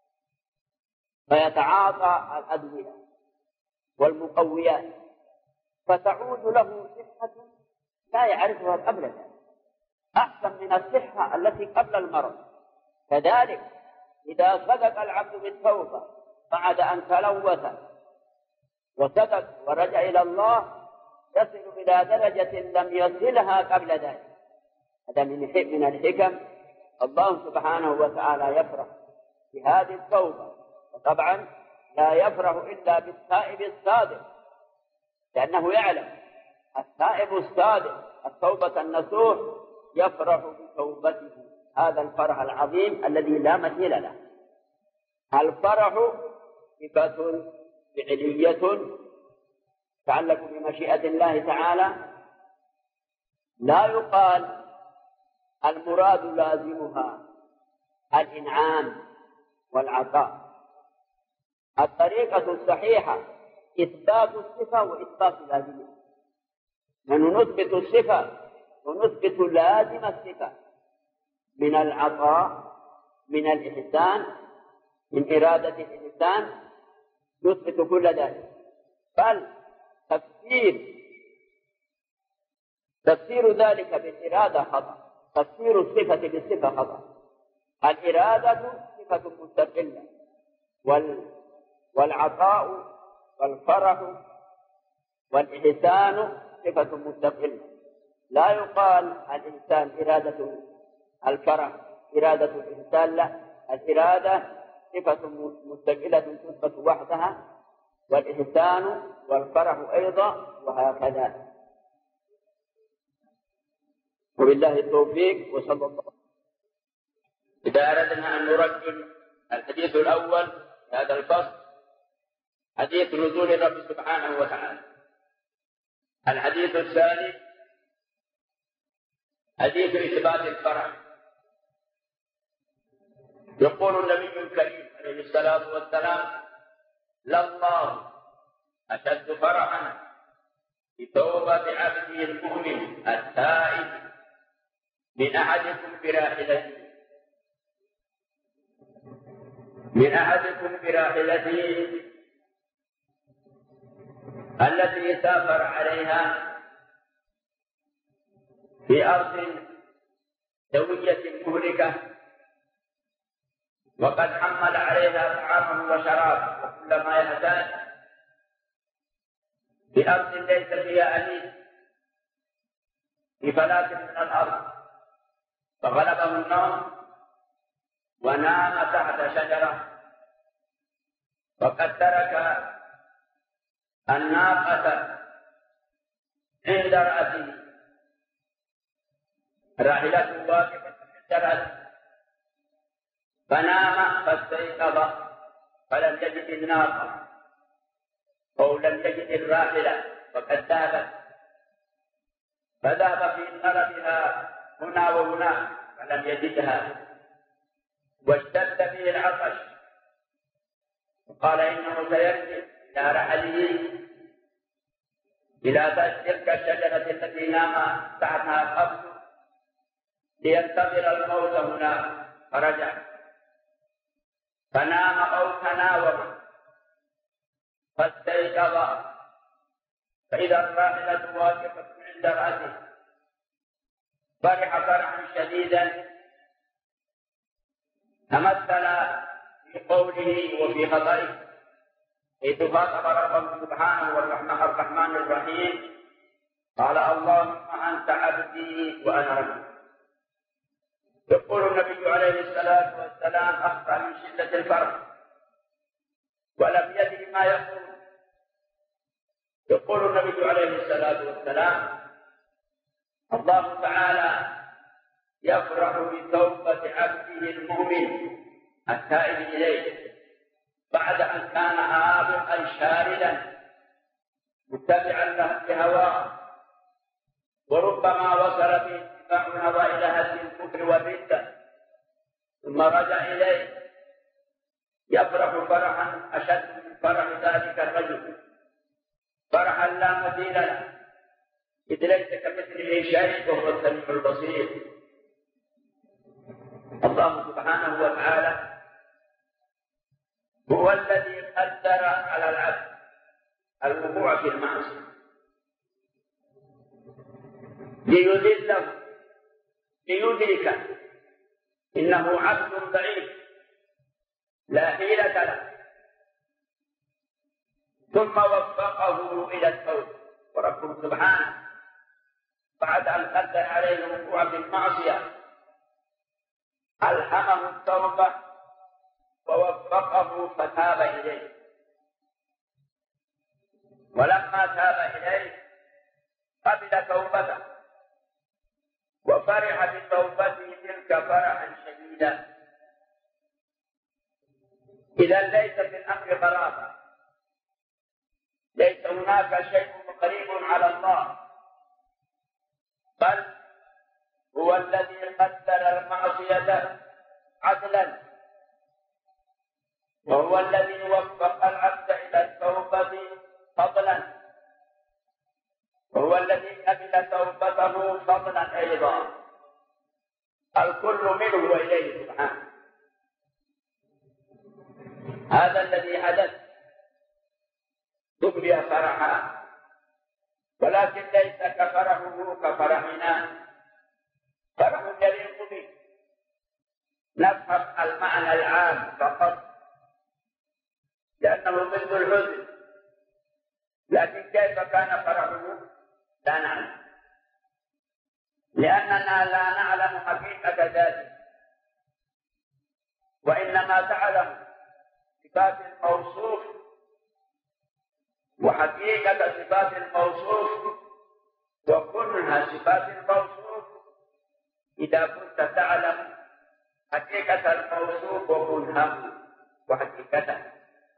Speaker 2: فيتعاطى الأدوية والمقويات فتعود له صحة لا يعرفها قبل ذلك، أحسن من الصحة التي قبل المرض. كذلك إذا صدق العبد بالتوبة بعد أن تلوث وصدق ورجع إلى الله يصل إلى درجة لم يصلها قبل ذلك. هذا من الحكم. الله سبحانه وتعالى يفرح بهذه التوبة، وطبعا لا يفرح إلا بالتائب الصادق، لأنه يعلم التائب الصادق التوبة النصوح يفرح بتوبته. هذا الفرح العظيم الذي لا مثيل له. الفرح صفة فعلية تعلق بمشيئة الله تعالى، لا يقال المراد لازمها الإنعام والعطاء. الطريقة الصحيحة إثبات الصفة وإثبات لازمها، نحن نثبت الصفة ونثبت لازم الصفة من العطاء، من الإحسان، من إرادة الإنسان، نثبت كل ذلك. بل تفسير تفسير ذلك بالإرادة خطأ، تفسير الصفة بالصفة خطأ. الإرادة صفة مستقلة، وال... والعطاء والفرح والإحسان صفة مستقلة. لا يقال الإنسان إرادة الفرح إرادة الإنسان، لا، الإرادة صفة مستقلة تثبت وحدها، والإحسان والفرح أيضا، وهكذا. وبالله التوفيق، وصلى الله. إذا أردنا أن نركز الحديث الأول في هذا الفصل حديث نزول الرب سبحانه وتعالى. الحديث الثاني حديث إثبات الفرح. يقول النبي الكريم عليه الصلاة والسلام: لله أشد فرحا بتوبة عبده المؤمن التائب من أحدكم براحلته من أحدكم براحلته التي سافر عليها في أرض دوية مهلكة، وقد حمل عليها طعامه وشرابه وكل ما يحتاج، في أرض ليس فيها أنيس، في فلاة من الأرض، فغلبه النوم ونام تحت شجرة، وقد ترك الناقة عند رأسه، راحلته واقفة عند رأسه، فنام فاستيقظ فلم يجد الناقة أو لم يجد الراحلة وقد ذهبت، فذهب في طلبها هنا وهناك فلم يجدها، واشتد به العطش وقال إنه سيرجع إلى رحله إلى تلك الشجرة التي نام تحتها قبل لينتظر الموت هنا، فرجع فنام أو تناوم فاستيقظ فإذا الراحلة واقفة عند رأسه، فرح فرحا شديدا تمثل في قوله وفي خطئه، إذ خاطب ربه سبحانه والرحمن الرحيم قال اللهم أنت عبدي وأنا ربك. يقول النبي عليه الصلاة والسلام أخطأ من شدة الفرح ولم يدري ما يقول. يقول النبي عليه الصلاة والسلام الله تعالى يفرح بتوبة عبده المؤمن التائب إليه بعد أن كان عابقا شاردا متبعا له بهواه، وربما وصل به اتباع الهوى إلى هدم الكفر والردة ثم رجع إليه، يفرح فرحا أشد من فرح ذلك الرجل، فرحا لا مثيل له، إذ ليس كمثله شيء وهو السميع البصير. الله سبحانه وتعالى هو الذي قدر على العبد الوقوع في المعصية ليذله ليدركه إنه عبد ضعيف لا حيلة له، ثم وفقه إلى التوبة. وربه سبحانه بعد أن قدر عليه الوقوع في المعصية ألهمه التوبة ووفقه فتاب إليه، ولما تاب إليه قبل توبته وفرح بتوبته تلك فرحا شديدا. إذا ليس في الأمر غرابة، ليس هناك شيء قريب على الله، بل هو الذي قدر المعصية عدلا، وهو الذي وفق العبد إلى التوبة فضلا، وهو الذي قبل توبته فضلا أيضا، الكل منه وإليه سبحانه. هذا الذي حدث تبلي فرحا، ولكن ليس كفرحه كفرحنا، فرح يليق به. نفهم المعنى العام فقط لأنه ضد الحزن، لكن كيف كان فرحه لا نعلم، لأننا لا نعلم حقيقة ذاته، وإنما تعلم صفات الموصوف، وحقيقة صفات الموصوف وكلها صفات الموصوف إذا كنت تعلم حقيقة الموصوف وكلها وحقيقته.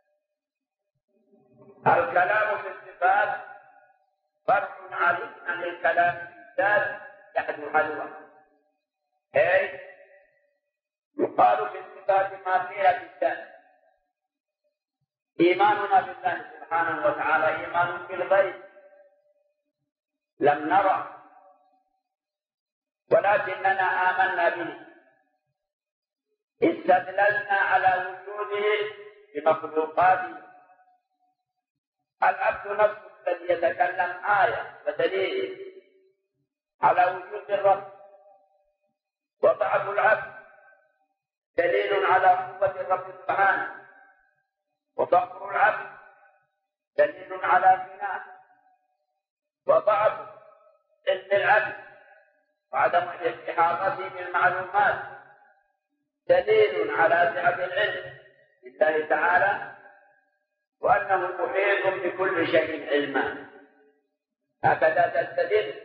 Speaker 2: الكلام في الصفات فرق عليم عن الكلام في الذات يحدو حلوة، أي يقال في الصفات ما فيها في الذات. إيماننا بالله سبحانه وتعالى إيمان بالغيب لم نرى، ولكننا آمنا به، استدللنا على وجوده بمخلوقاته. العبد نفسه الذي يتكلم آية ودليل على وجود الرب، وضعف العبد دليل على قوة الرب سبحانه، وفقر العبد دليل على غناه، وضعف علم العبد وعدم احاطته بالمعلومات دليل على سعة العلم لله تعالى، وأنه محيط بكل شيء علما. هكذا تستدل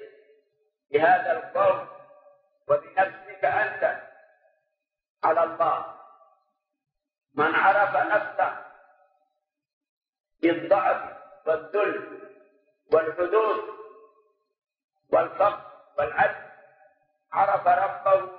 Speaker 2: بهذا القول وبنفسك أنت على الله من عرف نفسه بالضعف والذل والحدود والفقر والعجز عرف ربه،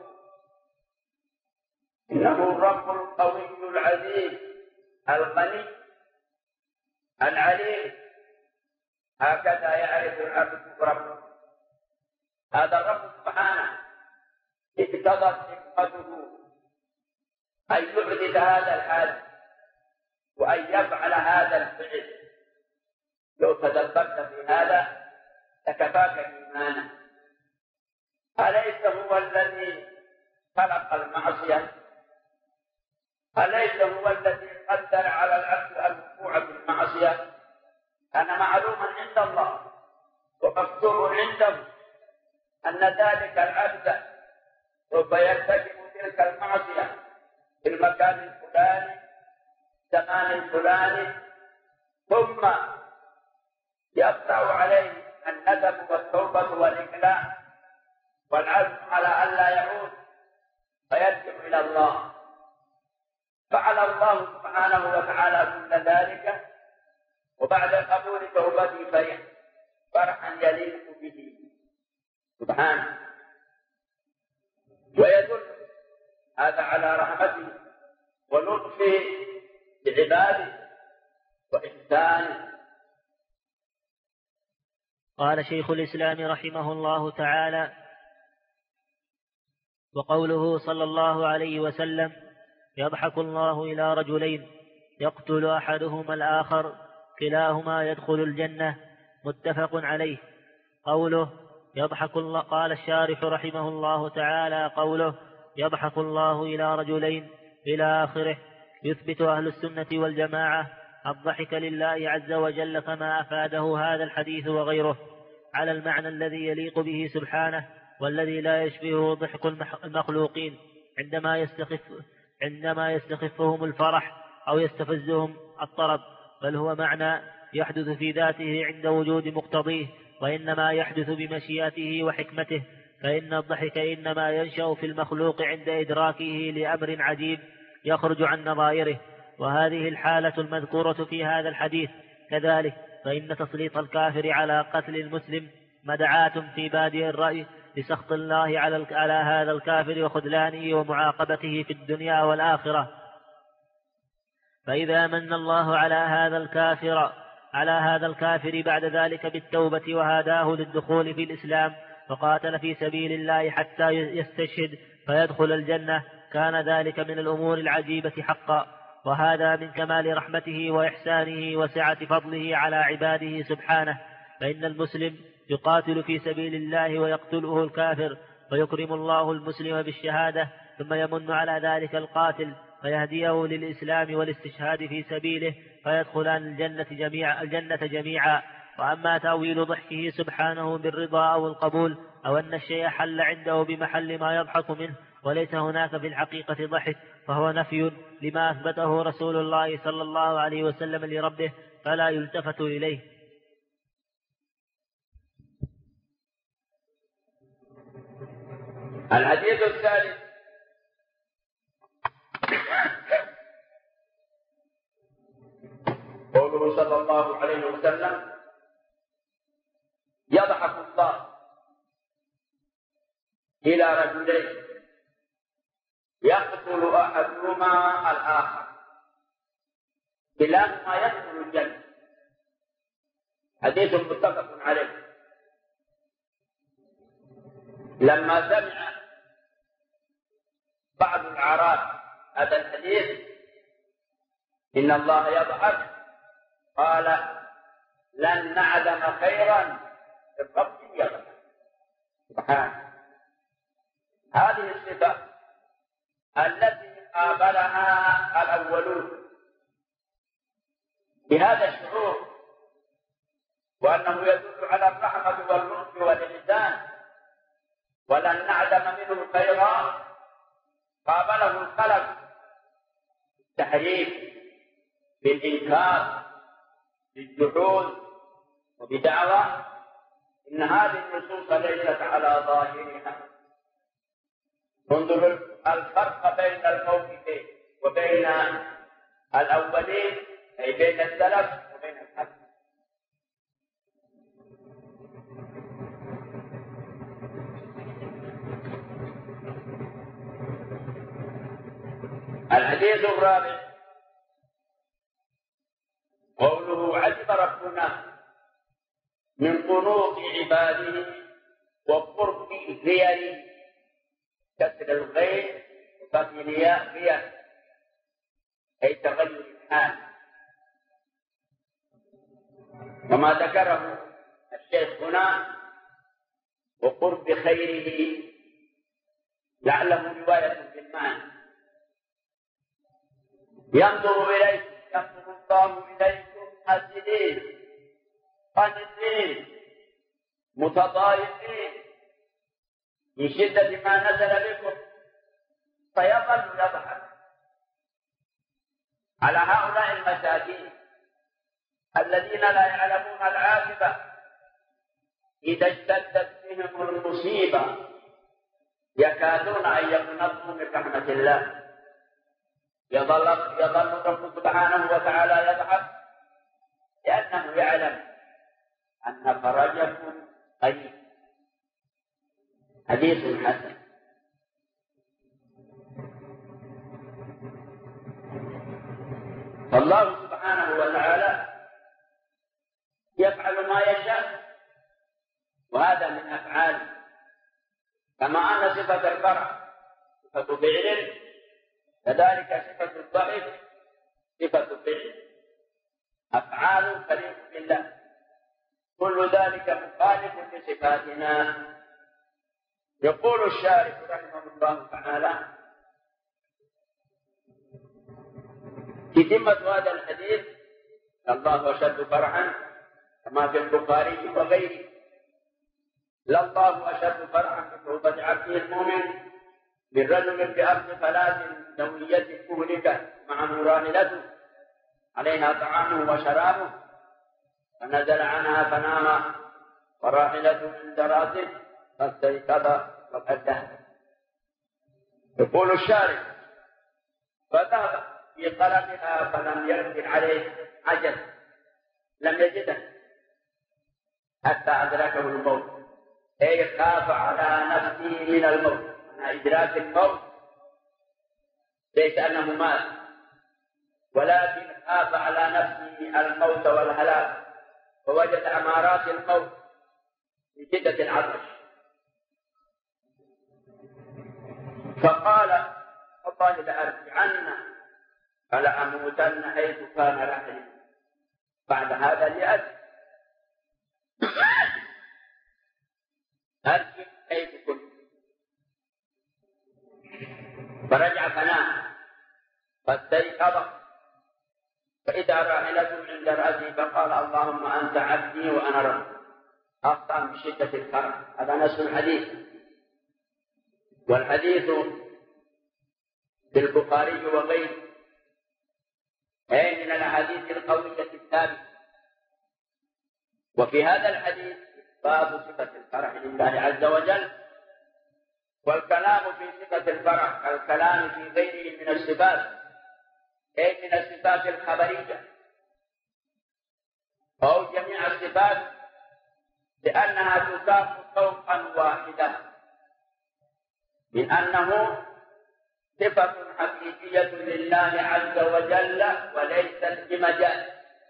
Speaker 2: إنه الرب القوي العزيز الغني العليم. هكذا يعرف العبد ربه. هذا الرب سبحانه اقتضت حكمته أن يحدث هذا الحال وأن يفعل هذا الفعل. لو تدبرت في هذا لكفاك إيمانا. أليس هو الذي خلق المعصية؟ أليس هو الذي قدر على العبد الوقوع في المعصية؟ أنا معلوم عند الله ومكتوب عنده أن ذلك العبد سوف يرتكب تلك المعصية في المكان الفلاني زمان الفلاني، ثم يقطع عليه الندم والتوبة والإقلاع والعزم على ألا يعود فيرجع إلى الله. فعل الله سبحانه وتعالى كل ذلك، وبعد قبول توبته فرح فرحا يليق به سبحانه، ويدل هذا على رحمته ولطفه بعباده وإحسانه.
Speaker 1: قال شيخ الإسلام رحمه الله تعالى: وقوله صلى الله عليه وسلم: يضحك الله إلى رجلين يقتل أحدهما الآخر كلاهما يدخل الجنة، متفق عليه. قوله يضحك الله، قال الشارح رحمه الله تعالى: قوله يضحك الله إلى رجلين إلى آخره يثبت أهل السنة والجماعة الضحك لله عز وجل كما أفاده هذا الحديث وغيره على المعنى الذي يليق به سبحانه، والذي لا يشبهه ضحك المخلوقين عندما يستخف عندما يستخفهم الفرح أو يستفزهم الطرب، بل هو معنى يحدث في ذاته عند وجود مقتضيه، وإنما يحدث بمشيئته وحكمته. فإن الضحك إنما ينشأ في المخلوق عند إدراكه لأمر عجيب يخرج عن نظائره، وهذه الحالة المذكورة في هذا الحديث. كذلك فإن تسليط الكافر على قتل المسلم مدعاة في بادئ الرأي لسخط الله على على هذا الكافر وخذلانه ومعاقبته في الدنيا والآخرة. فإذا من الله على هذا الكافر على هذا الكافر بعد ذلك بالتوبة وهداه للدخول في الإسلام وقاتل في سبيل الله حتى يستشهد فيدخل الجنة، كان ذلك من الأمور العجيبة حقا، وهذا من كمال رحمته وإحسانه وسعة فضله على عباده سبحانه. فإن المسلم يقاتل في سبيل الله ويقتله الكافر، فيكرم الله المسلم بالشهادة، ثم يمن على ذلك القاتل فيهديه للإسلام والاستشهاد في سبيله فيدخلان الجنة جميعا, الجنة جميعا. وأما تأويل ضحكه سبحانه بالرضا أو القبول، أو أن الشيء حل عنده بمحل ما يضحك منه وليس هناك في الحقيقة ضحك، فهو نفي لما أثبته رسول الله صلى الله عليه وسلم لربه، فلا يلتفت إليه.
Speaker 2: الحديث الثالث: قوله صلى الله عليه وسلم: يضحك الله إلى رجلين يقتل أحدهما الآخر كلاهما يدخل الجنة. حديث متفق عليه. لما سمع بعض الأعراب هذا الحديث إن الله يضحك، قال: لن نعلم خيرا الرب يضحك سبحانه. هذه الصفة التي قابلها الأولون بهذا الشعور، وأنه يدل على الرحمة واللطف والإحسان، ولن نعلم منه خيرا، قابله الخلق بالتحريف، بالإنكار، بالجحود، وبدعوى إن هذه النصوص ليست على ظاهرها. انظر الفرق بين الموقف وبين الأولين أي بين السلف وبين الخلف. الحديث الرابع قوله عجب ربنا من قنوط عباده وقرب غيره، كسر الغين وفتح الياء غير أي تغير الحال. وما ذكره الشيخ هنا وقرب خيره لعله رواية بالمعنى، ينظر إليكم ينظر الله إليكم حاسدين قانتين متضايقين من شدة ما نزل بكم، فيظل يضحك على هؤلاء المساكين الذين لا يعلمون العاقبة إذا اشتدت بهم المصيبة يكادون أن يقنطوا من رحمة الله. يظل يظل الرب سبحانه وتعالى يضحك لأنه يعلم أن فرجكم قريب. حديث حسن. فالله سبحانه وتعالى يفعل ما يشاء، وهذا من أفعاله، كما أن صفة الفرح صفة فعل كذلك صفة الضحك صفة فعل، أفعال تليق بالله، كل ذلك مخالف لصفاتنا. يقول الشارح رحمه الله تعالى في ذمة هذا الحديث: الله أشد فرحا كما في البخاري وغيره، لله أشد فرحا بتوبة عبده المؤمن بالرجل بأرض ثلاث سوية مهلكة مع نورانلته عليها طعامه وشرابه، فنزل عنها فنام وراحلته عند راسه فاستيقظ وقد ذهب. يقول الشارع: فذهب في طلبها فلم يقدر عليه عجل، لم يجده حتى أدركه الموت، أي خاف على نفسه من الموت. إدراك الموت ليس أنه مات، ولكن خاف على نفسه الموت والهلاك، ووجد أمارات الموت في شدة العطش، فقال: والله لأرجعن فلأموتن حيث كان رحلي، بعد هذا لأجل أرجع حيث كنت. فرجع فنام فاستيقظ فإذا راحلته عند رأسه فقال: اللهم أنت عبدي وأنا ربك. أخطأ من شدة الفرح. هذا نص الحديث، والحديث في البخاري وغيره، أي من الأحاديث القوية الثابتة. وفي هذا الحديث باب صفة الفرح لله عز وجل، والكلام في صفة الفرح كالكلام في غيره من الصفات، أي من الصفات الخبرية أو جميع الصفات، لأنها تساق فوقا واحدة، من أنه صفة حقيقية لله عز وجل وليست بمجاز،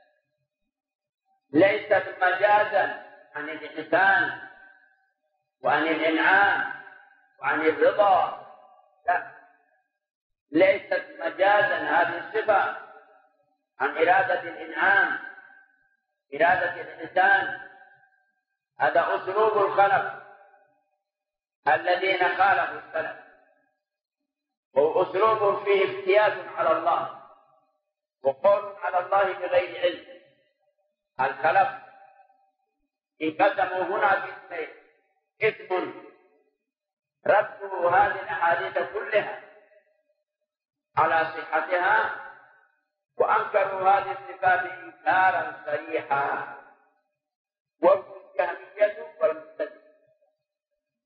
Speaker 2: ليست مجازا عن الإحسان وعن الإنعام وعن الرضا، لا، ليست مجازا هذه الصفة عن إرادة الإنعام، إرادة الإحسان. هذا أسلوب الخلق الذين خالفوا السلف، هو أسلوب فيه افتيات على الله وقول على الله بغير علم. الخلف انقسموا هنا باثنين: اسم ردوا هذه الأحاديث كلها على صحتها وأنكروا هذه الصفات إنكارا صريحا، وهم الجهمية والمعتزلة.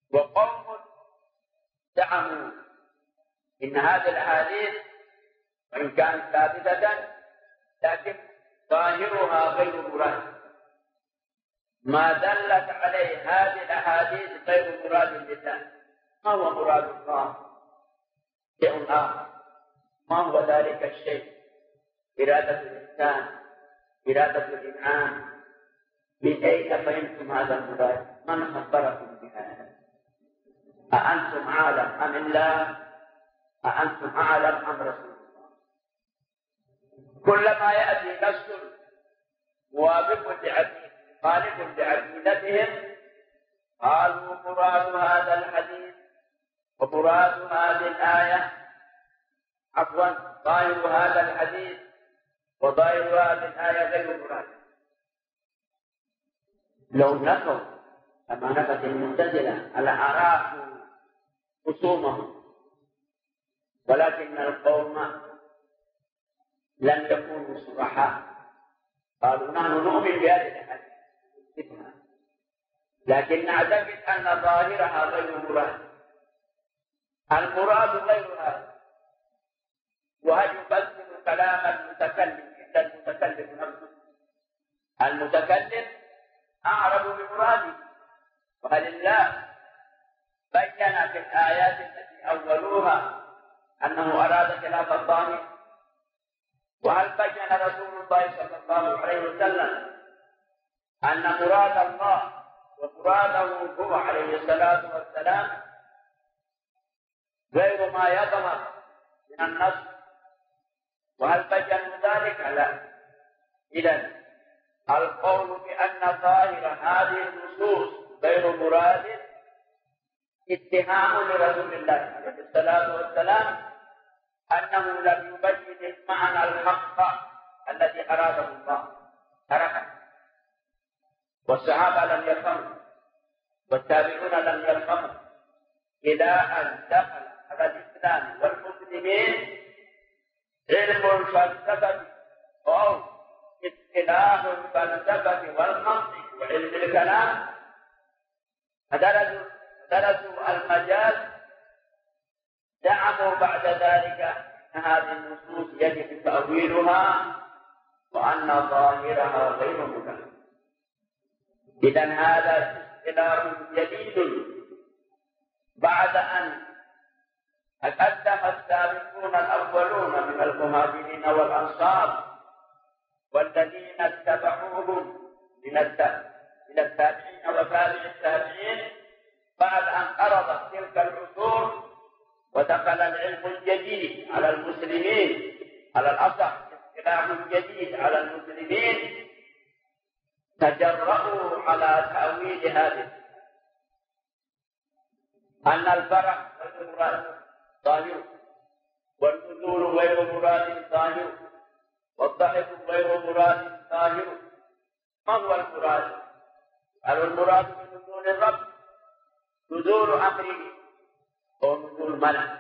Speaker 2: وقوم زعموا إن هذه الأحاديث وإن كانت ثابتة لكن ظاهرها غير مراد. ما دلت عليه هذه الأحاديث غير مراد لله. ما هو مراد الله؟ شيء آخر. ما هو ذلك الشيء؟ إرادة الإنسان، إرادة الإنعام. من أين فهمتم هذا المراد؟ من خبركم بهذا؟ أأنتم عالم أم الله؟ أأنتم أعلم أم رسول الله؟ كلما يأتي نص موافق لعقيدتهم خالف لعقيدتهم قالوا مراد هذا الحديث ومراد هذه الآية عفوا ظاهر هذا الحديث وظاهر هذه الآية غير مراد. لو نفوا كما نفت المعتزلة على أعراف خصومهم، ولكن القوم لم يكونوا صرحاء، قالوا نحن نؤمن بهذه الحديث لكن نعتقد أن ظاهرها غير مراد. المراد غير هذا. وهل يفسر كلام المتكلم إلا المتكلم نفسه؟ المتكلم أعرف بمراده. وهل الله بين في الآيات التي أولوها أنه أراد خلاف الظاهر؟ وهل بين رسول الله صلى الله عليه وسلم أن مراد الله ومراده هو عليه الصلاة والسلام غير ما يظهر من النص؟ وهل بينوا ذلك؟ لا. إذن القول بأن ظاهر هذه النصوص غير مراد اتهام لرسول الله عليه الصلاة والسلام أنه لم يبين معنى الحق الذي أراده الله، تركه. والصحابة لم يفهموا والتابعون لم يفهموا إلى أن دخل على الإسلام والمسلمين علم الفلسفة أو اصطلاح الفلسفة والمنطق وعلم الكلام، فدرسوا درسوا المجال. زعموا بعد ذلك أن هذه النصوص يجب تأويلها وأن ظاهرها غير مراد. إذن هذا اصطلاح جديد بعد أن تقدم السابقون الأولون من المهاجرين والأنصار والذين اتبعوهم من التابعين وتابع التابعين بعد أن قرضت تلك العصور ودخل العلم الجديد على المسلمين، على الأصح اصطلاح جديد على المسلمين، تجرؤوا على تأويل هذه أن الفرح غير مراد ظاهر، والنزول غير مراد ظاهر، والضحك غير مراد ظاهر. ما هو المراد؟ هل المراد من نزول الرب نزول أمره أو نزول ملك؟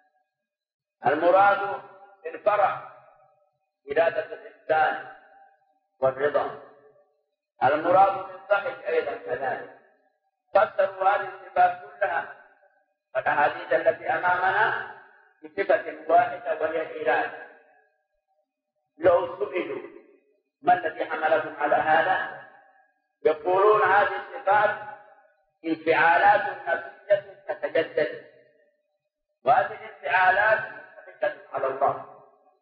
Speaker 2: المراد بالفرح إرادة الإحسان والرضا. المراد بالضحك أيضا كذلك. فسروا هذه الصفات كلها والأحاديث التي أمامنا بصفة واحدة وهي الإرادة. لو سئلوا ما الذي حملهم على هذا؟ يقولون هذه الصفات انفعالات نفسية تتجدد، وهذه الانفعالات تتجدد على الله.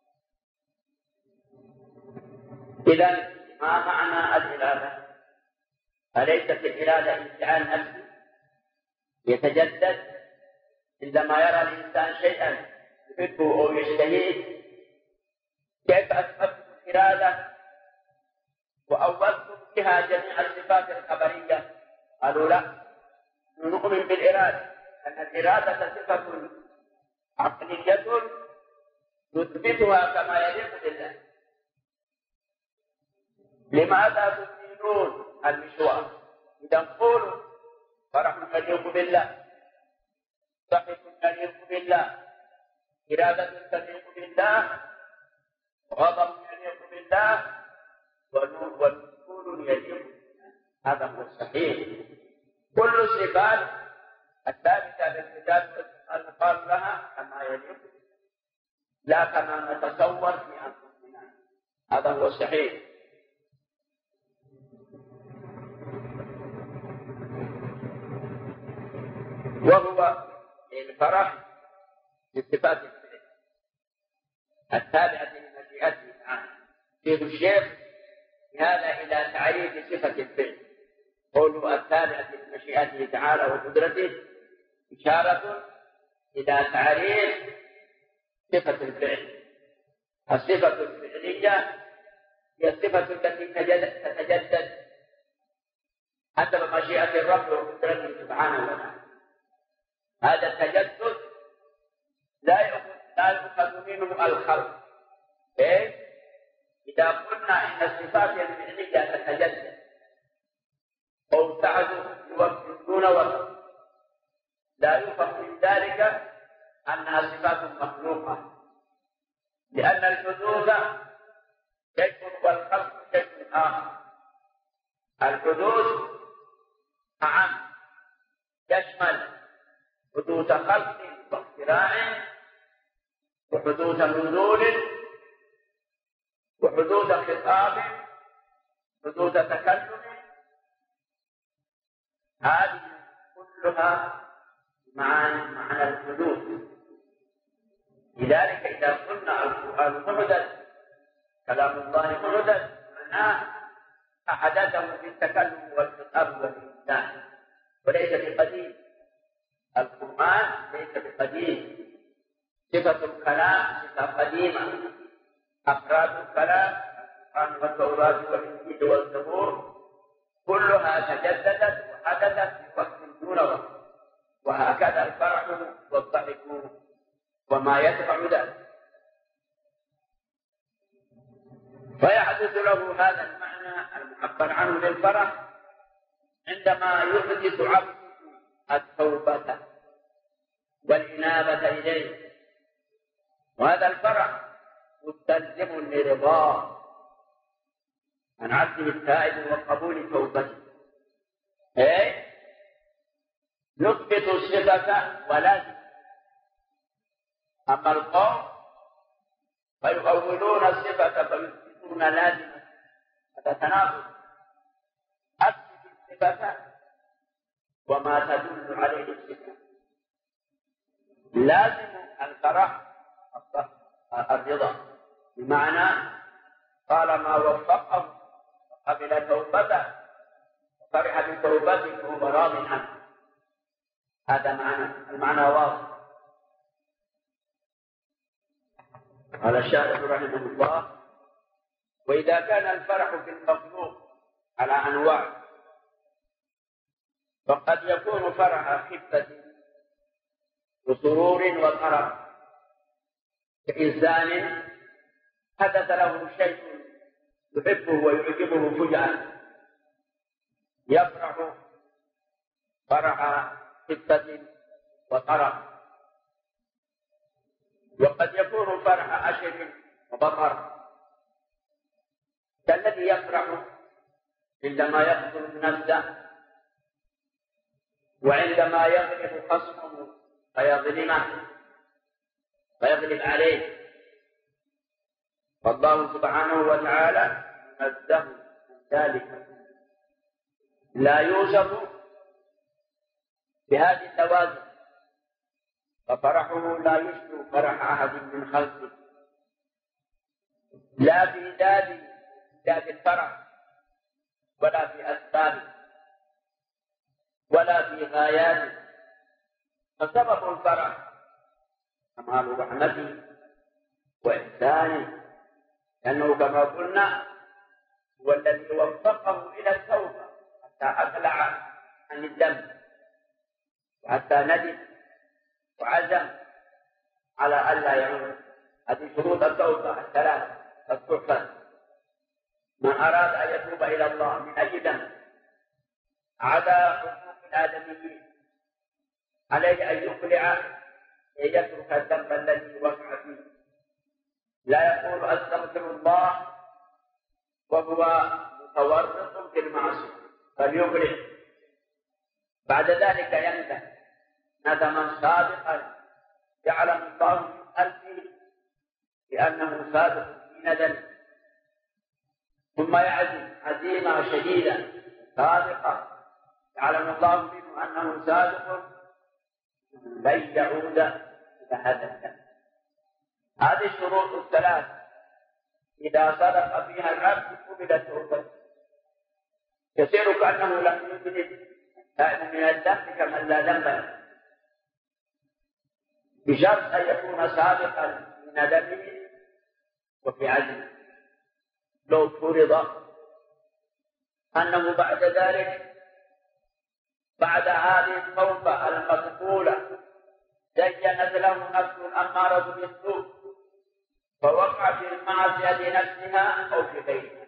Speaker 2: إذن ما معنى الإرادة؟ أليست الإرادة انفعال نفسي يتجدد عندما يرى الإنسان شيئا يحبه أو يشتهيه؟ كيف أثبت الإرادة وأولتم بها جميع الصفات الخبرية؟ قالوا لا، نؤمن بالإرادة، أن الإرادة صفة عقلية نثبتها كما يليق بالله. لماذا تثيرون المشوار؟ إذا قولوا فرح يليق بالله، ضحك يليق بالله، إرادة تليق بالله، غضب يليق بالله، ونزول يليق. هذا هو الصحيح. كل الصفات الثابتة بالكتاب المقال لها كما يليق. لا كما نتصور في أنفسنا. هذا هو الصحيح. وهو الفرح بصفات الفعل التابعة لمشيئته تعالى. يريد الشيخ بهذا إلى تعريف صفة الفعل، قوله التابعة لمشيئته تعالى وقدرته إشارة إلى تعريف صفة الفعل. الصفة الفعلية هي الصفة التي تتجدد حسب مشيئة الرب وقدرته سبحانه وتعالى. هذا التجدد لا يؤخذ منه الخلق. إيه؟ إذا قلنا إن الصفات الفعلية تتجدد أو تعد بوقت دون وقت، لا يفهم من ذلك أنها صفات مخلوقة، لأن الحدوث شيء والخلق شيء آخر. الحدوث أعم، يشمل حدوث خلق واختراع وحدوث نزول وحدوث خطاب حدوث تكلم. هذه كلها معنى معنى الحدوث. لذلك إذا قلنا القرآن محدث، كلام الله محدث، معناه أحدثه في التكلم والخطاب والإنسان، وليس بقديم. القرآن ليس بقديم، صفة الكلام صفة قديمة. أفراد الكلام القرآن والتوراة والإنجيل والزبور كلها تجددت وحدثت في وقت دون وقت. وهكذا الفرح والضحك وما يتبع ذلك. فيحدث له هذا المعنى المعبر عنه للفرح عندما يحدث عبد التوبة والإنابة إليه، وهذا الفرح مستلزم لرضاه عن عبده التائب وقبول توبته. إيه؟ نثبت الصفة ولازم. أما القوم فيؤولون الصفة فيثبتون لازمة، هذا تناقض. أثبت الصفة وما تدل عليه الصفة. لازم الفرح الرضا، بمعنى طالما وفقه وقبل توبته وفرح بتوبته فهو راض عنه. هذا معنى المعنى واضح. قال الشارح رحمه الله: وإذا كان الفرح في المخلوق على أنواع، فقد يكون فرح خفة وسرور وطرب، كإنسان حدث له شيء يحبه ويعجبه فجأة يفرح فرح خفة وطرب. وقد يكون فرح أشر وبطر، كالذي يفرح عندما يقتل نفسه وعندما يغلب خصمه فيظلمه فيغلب عليه. فالله سبحانه وتعالى منزه من ذلك، لا يوصف بهذه التوازن، ففرحه لا يشبه فرح أحد من خلقه، لا في ذات ذات الفرح ولا في أسبابه ولا في غاياته. فسبب الفرح كمال رحمته وإحسانه، لأنه كما قلنا هو الذي وفقه إلى التوبة حتى أقلع عن الذنب وحتى ندم وعزم على ألا يعود. هذه شروط التوبة الثلاثة التحفة. من أراد أن يتوب إلى الله من أي ذنب عدا حقوق الآدميين عليه أن يقلع أن يترك الذنب الذي وقع فيه. لا يقول أستغفر الله وهو متورط في المعصية، بل يقلع. بعد ذلك يندم ندما صادقا يعلم الله في قلبه لأنه صادق في ندم، ثم يعزم عزيمة شديدة صادقة يعلم الله منه أنه صادق لن يعود إلى هذا الذنب. هذه الشروط الثلاث إذا صدق فيها العبد قبلت توبته، يصير كأنه لم يذنب من الذنب كمن لا ذنب له، بشرط أن يكون صادقا في ندمه وفي عزمه. لو فرض أنه بعد ذلك بعد هذه التوبة المقبولة زينت له نفس الأمارة بالسوء فوقع في المعصية نفسها أو في غيرها،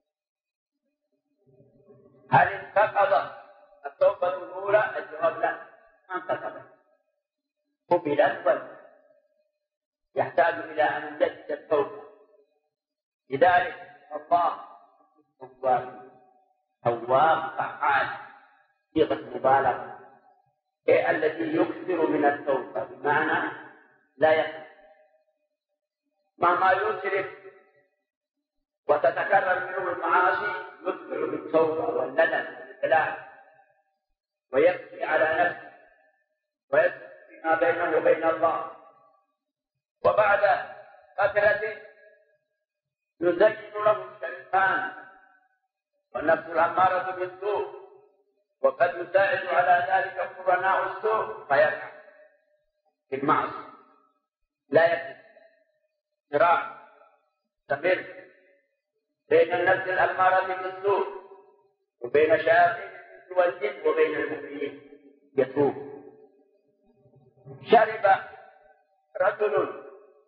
Speaker 2: هل انتقضت التوبة الأولى؟ الجواب لا، ما انتقضت، قبلت بل يحتاج إلى أن يجدد التوبة. لذلك الله تواب تواب فعال صيغة مبالغة، أي الذي يكثر من التوبة، بمعنى لا يكثر مهما يسرف وتتكرر منه المعاصي يكثر بالتوبة والندم والإقلاع ويبكي على نفسه ويبكي فيما بينه وبين الله. وبعد فترة يزين له الشيطان والنفس الأمارة بالسوء، وقد يساعد على ذلك قرناء السوء فيقع في المعصية، لا يكفي صراع مستمر بين النفس الأمارة بالسوء وبين شياطين الإنس والجن وبين المؤمنين. يتوب. شرب رجل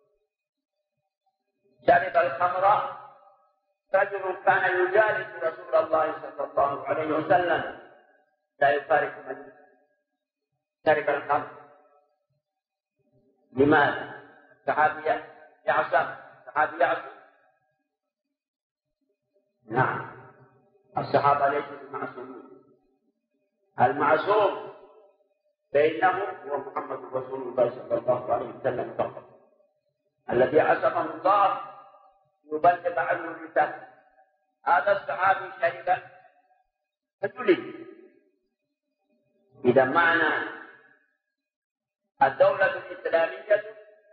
Speaker 2: شرب الخمر، رجل كان يجالس رسول الله صلى الله عليه وسلم لا يفارق مجلس، شرب الخمر. لماذا؟ صحابي يعصم، صحابي يعصم. نعم، الصحابة ليسوا بمعصومين، المعصوم بينهم هو محمد رسول الله صلى الله عليه وسلم فقط، الذي عصمه الله يبلغ عنه الرسالة. هذا الصحابي شرب فجلد. إذا معنى الدولة الإسلامية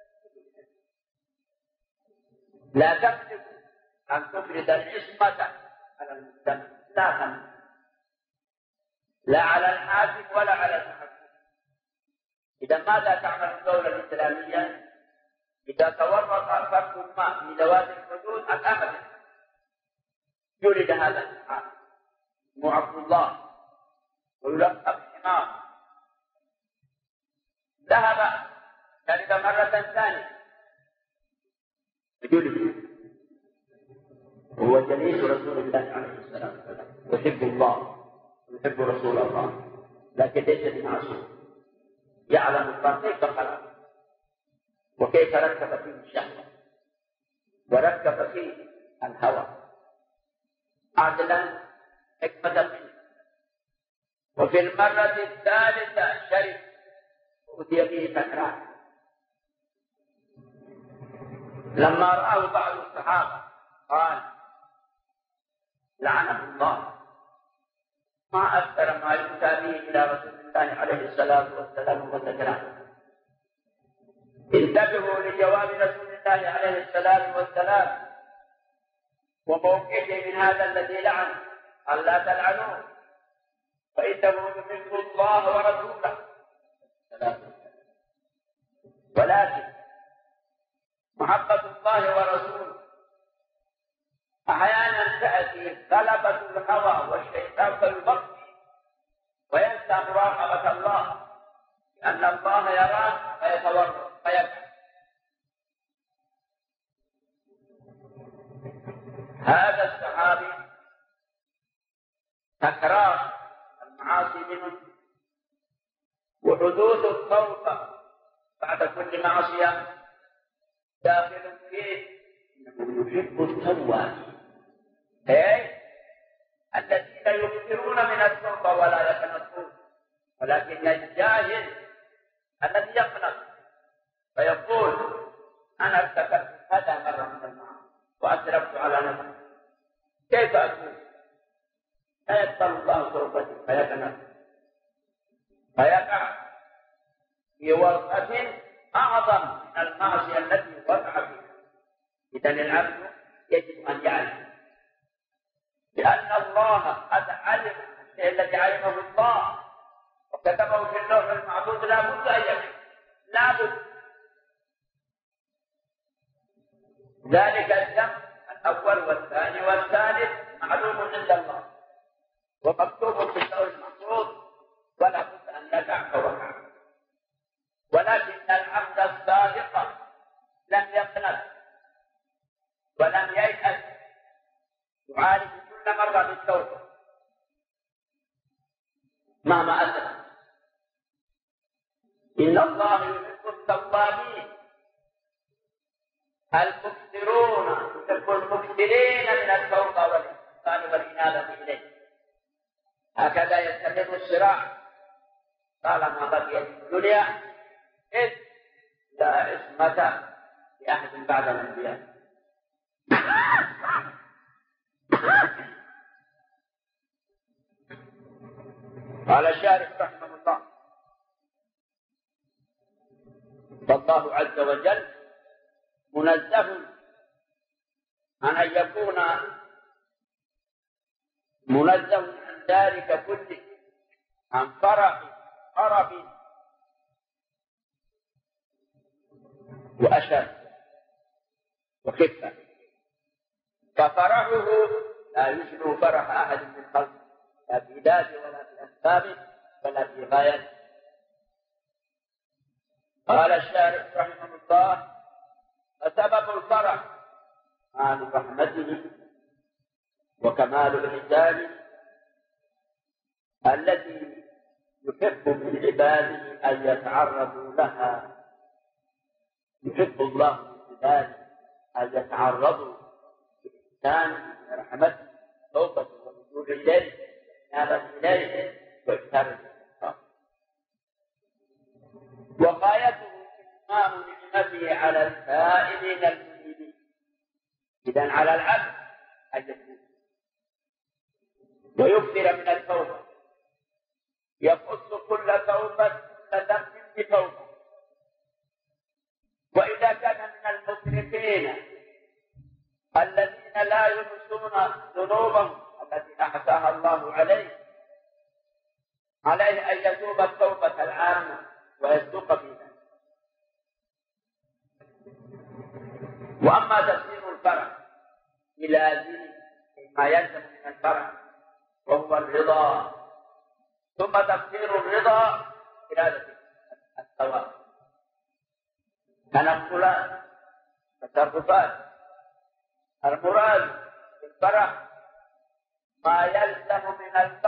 Speaker 2: لا تملك أن تفرض العصمة على المجتمع، لا تملك، لا على الحاكم ولا على المحكوم. إذا ماذا تعمل الدولة الإسلامية؟ إذا تورط فرد ما في ذوات الحدود الأمر يولد هذا الحال اسمه عبد الله ويلقب حمار، ذهب شرب مرة ثانية يولد، وهو جليس رسول الله عليه الصلاة والسلام، يحب الله ويحب رسول الله، لكن ليس بمعصوم، يعلم الله كيف خلق وكيف ركب فيه الشهوة وركب فيه الهوى عدلا حكمة منه. وفي المرة الثالثة شرب وأتي به تكرار. لما رآه بعض الصحابة قال لعنه الله، ما أكثر ما يؤتى به إلى رسول الله عليه الصلاة والسلام وسكران. انتبهوا لجواب رسول الله عليه الصلاة والسلام وموقفه من هذا الذي لعن، ألا تلعنوه فإنه يحب الله ورسوله. ولكن محبة الله ورسوله أحيانا تأتي غلبة الهوى والشيطان فيبقي وينسى مراقبة الله، لأن الله يراه فيتورط فيبكي. هذا الصحابي تكرار المعاصي منه وحدوث التوبة بعد كل معصية داخل فيه، إنه يحب التوابين، أي الذين يكثرون من التوبة ولا يقنطون، ولكن الجاهل الذي يقنط فيقول أنا ارتكبت هذا المعصية التي وقع فيها. إذن العبد يجب أن يعلم لأن الله قد علم الشيء الذي علمه الله وكتبه في اللوح المحفوظ لا بد أن يكون لا بد. ذلك الذنب الأول والثاني والثالث معلوم عند الله ومكتوب في اللوح المحفوظ ولا بد أن يقع فوقع. ولكن العبد الصادق لم يقنط ولم ييأس يعالج كل مرة بالتوبة مهما أسلم. إن الله يحب التوابين المكثرون يحب المكثرين من التوبة والاستغفار والإنابة إليه. هكذا يستمر الصراع طالما بقيت الدنيا إذ لا عصمة لأحد بعد الأنبياء. قال الشارح رحمه الله فالله عز وجل منزه عن أن يكون منزه عن ذلك كله عن فرح قرب وأشر وخفة. ففرحه لا يشبه فرح أحد من خلقه لا في ذاته ولا في أسبابه ولا في غايته. قال الشارح رحمه الله فسبب الفرح كمال رحمته وكمال إحسانه التي يحب من عباده أن يتعرضوا لها. يحب الله من عباده أن يتعرضوا بإحسانه ورحمته توبته والرجوع إليه والإنابة إليه واعتراف بالخطأ. وغايته إتمام نعمته على السائلين المنيبين. إذن على العبد أن يتوب ويكثر من التوبة يقص كل توبة كل ذنب بتوبة. وإذا كان من المسرفين الذين لا ينسون ذنوبهم التي أحصاها الله عليه عليه أن يتوب التوبة العامة ويصدق فيها. وأما تفسير الفرح بلازم ما يلزم من الفرح وهو الرضا، ثم تفسير الرضا إرادة الثواب تنقلات تصرفات. المراد بالفرح ما يلزم من